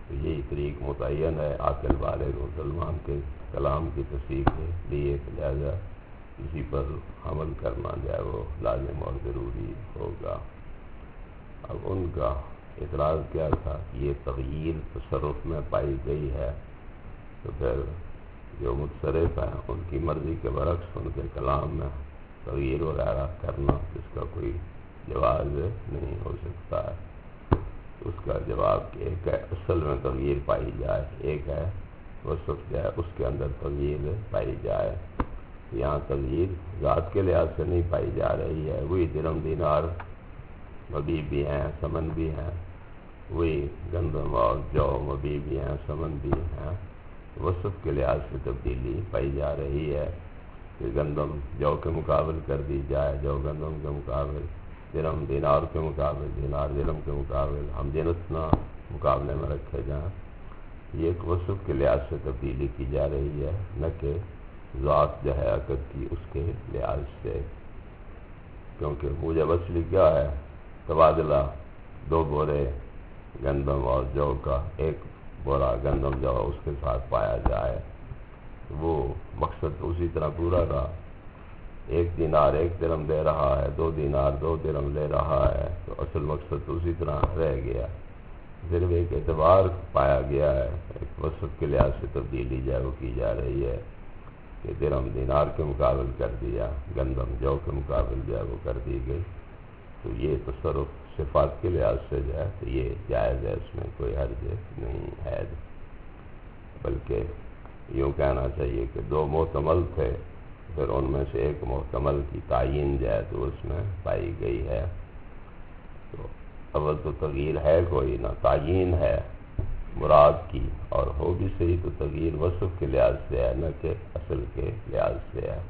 تو یہی طریق متعین ہے عاقل بالغ مسلمان کے کلام کی تصحیح کے لیے، لہذا اسی پر عمل کرنا جو ہے وہ لازم اور ضروری ہوگا۔ اب ان کا اعتراض کیا تھا کہ یہ تغییر تصرف میں پائی گئی ہے، تو پھر جو متصرف ہیں ان کی مرضی کے برعکس ان کے کلام میں تغییر وغیرہ کرنا اس کا کوئی جواز نہیں ہو سکتا ہے۔ اس کا جواب کہ ایک ہے اصل میں تغییر پائی جائے، ایک ہے وصف جو ہے اس کے اندر تغییر پائی جائے۔ یہاں تغییر ذات کے لحاظ سے نہیں پائی جا رہی ہے، وہی درہم دینار مبیع بھی ہیں، ثمن بھی ہیں، وہی گندم اور جو مبیع بھی ہیں، ثمن بھی ہیں۔ وصف کے لحاظ سے تبدیلی پائی جا رہی ہے کہ گندم جو کے مقابل کر دی جائے، جو گندم کے مقابل، درہم دینار کے مقابل، دینار درہم کے مقابل، ہم جنس نہ مقابلے میں رکھے جائیں۔ یہ ایک وصف کے لحاظ سے تبدیلی کی جا رہی ہے، نہ کہ ذات جو ہے عقد کی اس کے لحاظ سے، کیونکہ موجب اصلی کیا ہے؟ تبادلہ، 2 بورے گندم اور جو کا 1 بورا گندم جو اس کے ساتھ پایا جائے، وہ مقصد تو اسی طرح پورا رہا۔ 1 دینار 1 درہم دے رہا ہے، 2 دینار 2 درہم لے رہا ہے، تو اصل مقصد تو اسی طرح رہ گیا، صرف ایک اعتبار پایا گیا ہے، ایک وصف کے لحاظ سے تبدیلی جو ہے وہ کی جا رہی ہے کہ درہم دینار کے مقابل کر دیا، گندم جو کے مقابل جو ہے وہ کر دی گئی۔ تو یہ تصرف صفات کے لحاظ سے جو ہے تو یہ جائز ہے، اس میں کوئی حرج نہیں ہے، بلکہ یوں کہنا چاہیے کہ 2 محتمل تھے، پھر ان میں سے ایک محتمل کی تعیین جو ہے تو اس میں پائی گئی ہے۔ تو اول تو تغییر ہے کوئی نہ، تعیین ہے مراد کی، اور ہو بھی صحیح تو تغییر وصف کے لحاظ سے ہے، نہ کہ اصل کے لحاظ سے ہے۔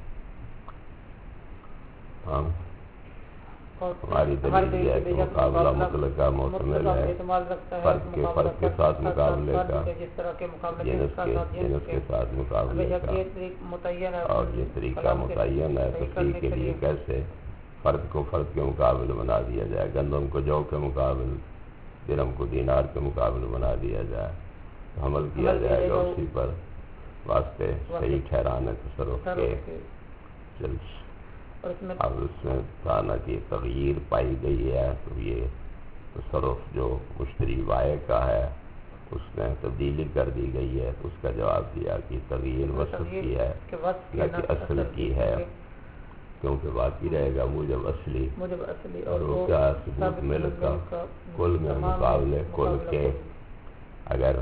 ہماری دلیل ہے کہ مقابلہ مطلقہ محتمل ہے، فرق کے ساتھ مقابلے کا، جنس کے ساتھ مقابلے کا، اور یہ طریقہ متعین ہے تصحیح کے لیے کیسے فرد کو فرد کے مقابل بنا دیا جائے، گندم کو جو کے مقابل، درہم کو دینار کے مقابل بنا دیا جائے، عمل کیا جائے گا اسی پر واسطے صحیح ٹھہرانے تصرف کے جلس۔ اب اس میں تھا کہ تغییر پائی گئی ہے، تو یہ تصرف جو مشتری بائع کا ہے اس میں تبدیلی کر دی گئی ہے، تو اس کا جواب دیا کہ تغییر وصف کی ہے نہ کہ اصل کی ہے، کیونکہ باقی رہے گا موجب اصلی، اور وہ کیا ثبوت ملک کا کل میں مقابلے کل کے۔ اگر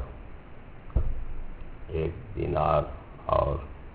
1 دینار اور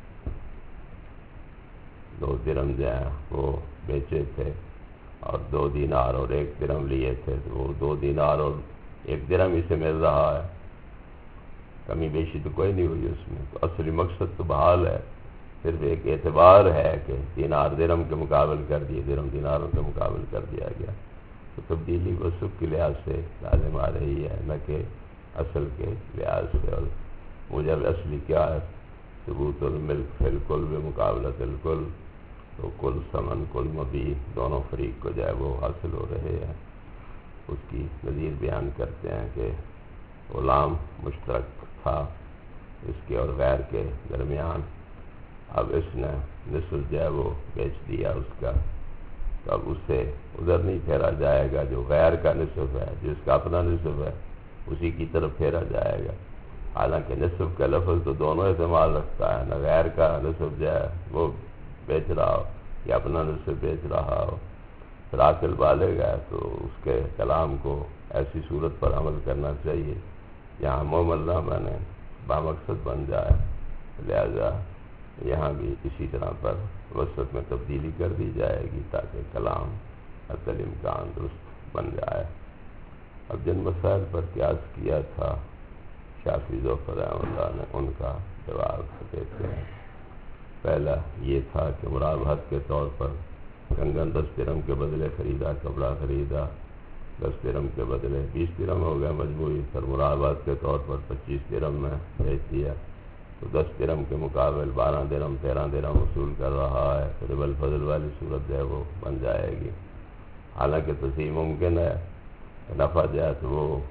2 درہم جو ہیں وہ بیچے تھے، اور 2 دینار اور 1 درہم لیے تھے، تو وہ 2 دینار اور 1 درہم ہی سے مل رہا ہے، کمی بیشی تو کوئی نہیں ہوئی اس میں، تو اصلی مقصد تو بحال ہے، صرف ایک اعتبار ہے کہ دینار درہم کے مقابل کر دیے، درہم دیناروں کے مقابل کر دیا گیا، تو تبدیلی وصف کے لحاظ سے لازم آ رہی ہے، نہ کہ اصل کے لحاظ سے۔ اور موجب اصلی کیا ہے؟ ثبوت الملک فی الکل بمقابلۃ الکل، تو کل ثمن کل مبیع دونوں فریق کو جو ہے وہ حاصل ہو رہے ہیں۔ اس کی نظیر بیان کرتے ہیں کہ غلام مشترک تھا اس کے اور غیر کے درمیان، اب اس نے نصف جو ہے وہ بیچ دیا اس کا، تو اب اس سے ادھر نہیں پھیرا جائے گا جو غیر کا نصف ہے، جس کا اپنا نصف ہے اسی کی طرف پھیرا جائے گا، حالانکہ نصف کا لفظ تو دونوں استعمال رکھتا ہے، نہ غیر کا نصف جو ہے وہ بیچ رہا ہو یا اپنا نصف بیچ رہا ہو۔ پھر عاقل بالغ ہے تو اس کے کلام کو ایسی صورت پر عمل کرنا چاہیے جہاں معاملہ نہ بنے، بامقصد بن جائے، لہذا یہاں بھی اسی طرح پر وسط میں تبدیلی کر دی جائے گی تاکہ کلام حتی الامکان درست بن جائے۔ اب جن مسائل پر قیاس کیا تھا شافعی ظفر رحمہ اللہ نے، ان کا جواب دیتے ہیں۔ پہلا یہ تھا کہ مرابحت کے طور پر کنگن 10 درہم کے بدلے خریدا، کپڑا خریدا 10 درہم کے بدلے 20 درہم ہو گیا مجموعی، پھر مرابحت کے طور پر 25 درہم میں بیچ دیا، تو 10 درہم کے مقابل 12 درہم 13 درہم وصول کر رہا ہے، تو ربا الفضل والی صورت جو ہے وہ بن جائے گی۔ حالانکہ تصحیح ممکن ہے، نفع جو ہے تو وہ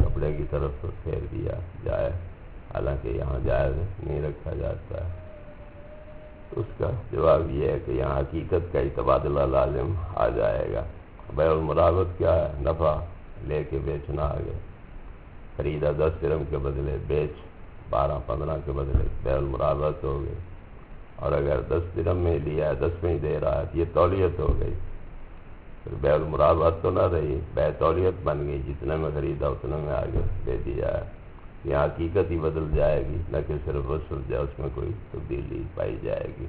کپڑے کی طرف تو پھیر دیا جائے، حالانکہ یہاں جائز نہیں رکھا جاتا ہے۔ تو اس کا جواب یہ ہے کہ یہاں حقیقت کا ہی تبادلہ لازم آ جائے گا۔ بیع المراوت کیا ہے؟ نفع لے کے بیچنا آگے، خریدا 10 درہم کے بدلے بیچ 12-15 کے بدلے، بیع المراوت ہو گئی۔ اور اگر 10 درہم میں لیا ہے 10 میں ہی دے رہا ہے تو یہ تولیت ہو گئی، پھر بیع المراوت تو نہ رہی، بیع تولیت بن گئی، جتنے میں خریدا اتنے میں آگے دے دیا ہے۔ یہاں حقیقت ہی بدل جائے گی، نہ کہ صرف وصل جائے، اس میں کوئی تبدیلی پائی جائے گی۔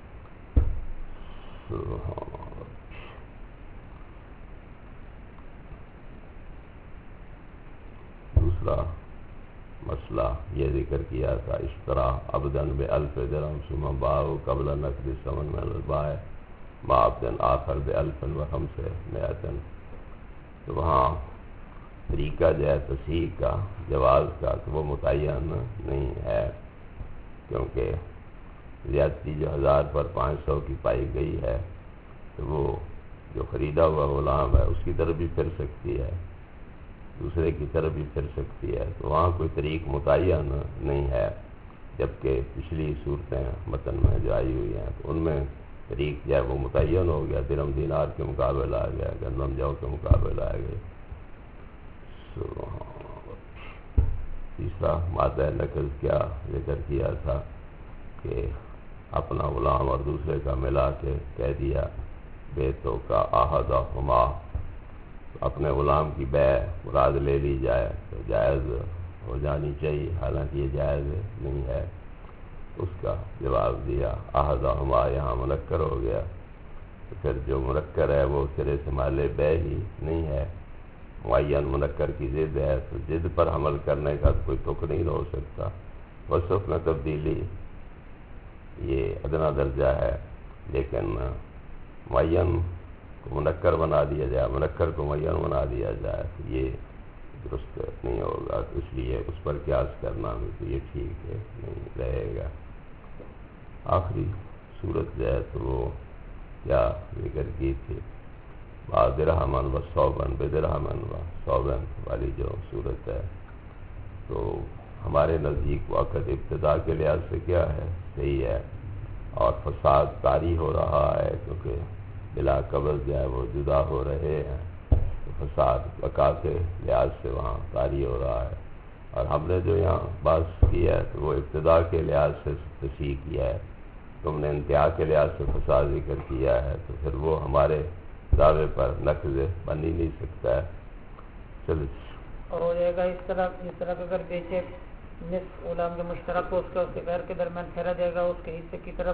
دوسرا مسئلہ یہ ذکر کیا تھا، اشترا عبداً ب1000 درہم ثم باعه قبل نقد الثمن من البائع مع عبد آخر ب1500 تو وہاں طریقہ جو ہے تصحیح کا، جواز کا، تو وہ متعین نہیں ہے، کیونکہ زیادتی جو 1000 پر 500 کی پائی گئی ہے تو وہ جو خریدا ہوا غلام ہے اس کی طرف بھی پھر سکتی ہے، دوسرے کی طرف بھی پھر سکتی ہے، تو وہاں کوئی طریق متعین نہیں ہے۔ جبکہ پچھلی صورتیں متن میں جو آئی ہوئی ہیں تو ان میں طریق جو ہے وہ متعین ہو گیا، درہم دینار کے مقابل آ گیا، گندم جو کے مقابل آ گئے۔ تیسرا مادہ نقض کیا ذکر کیا تھا کہ اپنا غلام اور دوسرے کا ملا کے کہہ دیا بیتوں کا احدہما، اپنے غلام کی بیع مراد لے لی جائے تو جائز ہو جانی چاہیے، حالانکہ یہ جائز نہیں ہے۔ اس کا جواب دیا احدہما یہاں منکر ہو گیا، تو پھر جو منکر ہے وہ سرے سے مال بیع ہی نہیں ہے، معین منکر کی ضد ہے، تو ضد پر عمل کرنے کا کوئی تک نہیں ہو سکتا۔ وصف میں تبدیلی یہ ادنا درجہ ہے، لیکن معین کو منکر بنا دیا جائے، منکر کو معین بنا دیا جائے تو یہ درست نہیں ہوگا، تو اس لیے اس پر قیاس کرنا بھی تو یہ ٹھیک ہے نہیں رہے گا۔ آخری صورت جو ہے تو وہ کیا ذکر کی تھی، درہمن و ثوبن بدرہمن و ثوبن والی جو صورت ہے، تو ہمارے نزدیک وقت ابتدا کے لحاظ سے کیا ہے، صحیح ہے، اور فساد طاری ہو رہا ہے کیونکہ بلا قبض جو ہے وہ جدا ہو رہے ہیں، تو فساد بقا کے لحاظ سے وہاں طاری ہو رہا ہے۔ اور ہم نے جو یہاں بات کی ہے تو وہ ابتدا کے لحاظ سے تصحیح کیا ہے، تم نے انتہا کے لحاظ سے فساد ذکر کیا ہے، تو پھر وہ ہمارے دعوے پر نقض بن ہی نہیں سکتا ہے۔ چلو اور ہو جائے گا اس طرح اگر بیچے نصف غلام جو مشترک ہو اس کے غیر کے درمیان ٹھہرا جائے گا، اس کے حصے کی طرف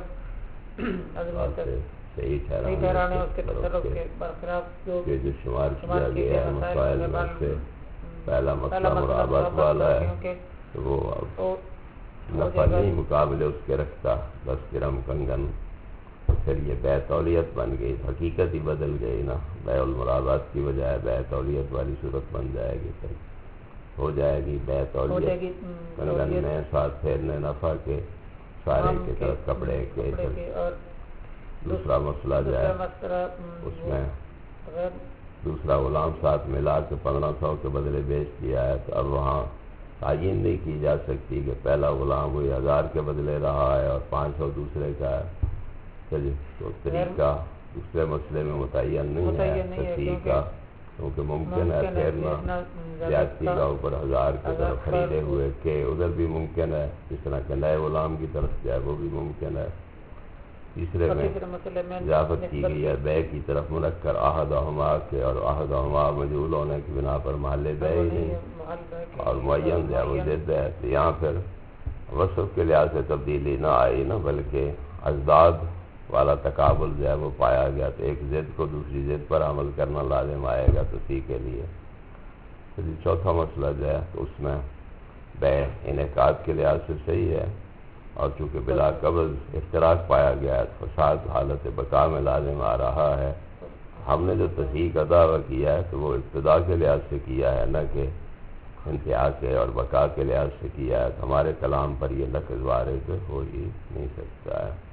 صحیح ٹھہرانے اس کے تصرف کے برخلاف جو شمار کیا گیا ہے مسائل میں سے پہلا مسئلہ مراعات والا ہے، تو وہ نفع نہیں مقابلے اس کے رکھتا 10 درہم کنگن، تو پھر یہ بیع تولیت بن گئی، حقیقت ہی بدل گئی نا، بیع المراوات کی بجائے بیع تولیت والی صورت بن جائے گی، پھر ہو جائے گی بیع تولیت کنگن میں ساتھ پھیرنے نفع کے سارے کی طرف کپڑے کے۔ اور دوسرا مسئلہ جو ہے اس میں دوسرا غلام ساتھ ملا کے 1500 کے بدلے بیچ دیا ہے، تو اب وہاں تعین نہیں کی جا سکتی کہ پہلا غلام وہی 1000 کے بدلے رہا ہے اور 500 دوسرے کا ہے، چلیے تو طریقہ دوسرے مسئلے میں متعین نہیں ہے تصحیح کا، کیونکہ ممکن ہے پھیرنا زیادتی کا اوپر 1000 کی طرف خریدے ہوئے کہ ادھر بھی ممکن ہے، جس طرح کہ نئے غلام کی طرف جائے وہ بھی ممکن ہے۔ تیسرے میں اضافت کی گئی ہے بیع کی طرف منکر احدہما کے، اور احدہما مجہول ہونے کی بنا پر محل بیع ہی نہیں، اور معین جو ہے وہ ضد ہے، تو یہاں پھر وصف کے لحاظ سے تبدیلی نہ آئی نا، بلکہ ازداد والا تقابل جو ہے وہ پایا گیا، تو ایک ضد کو دوسری ضد پر عمل کرنا لازم آئے گا تصحیح کے لیے۔ پھر چوتھا مسئلہ جو ہے تو اس میں بیع انعقاد کے لحاظ سے صحیح ہے، اور چونکہ بلا قبض افتراق پایا گیا ہے، فساد حالت بقا میں لازم آ رہا ہے۔ ہم نے جو تصحیح کا دعویٰ کیا ہے تو وہ ابتدا کے لحاظ سے کیا ہے، نہ کہ انتہا کے اور بقا کے لحاظ سے کیا ہے، تو ہمارے کلام پر یہ نقض وارد ہو ہی نہیں سکتا ہے۔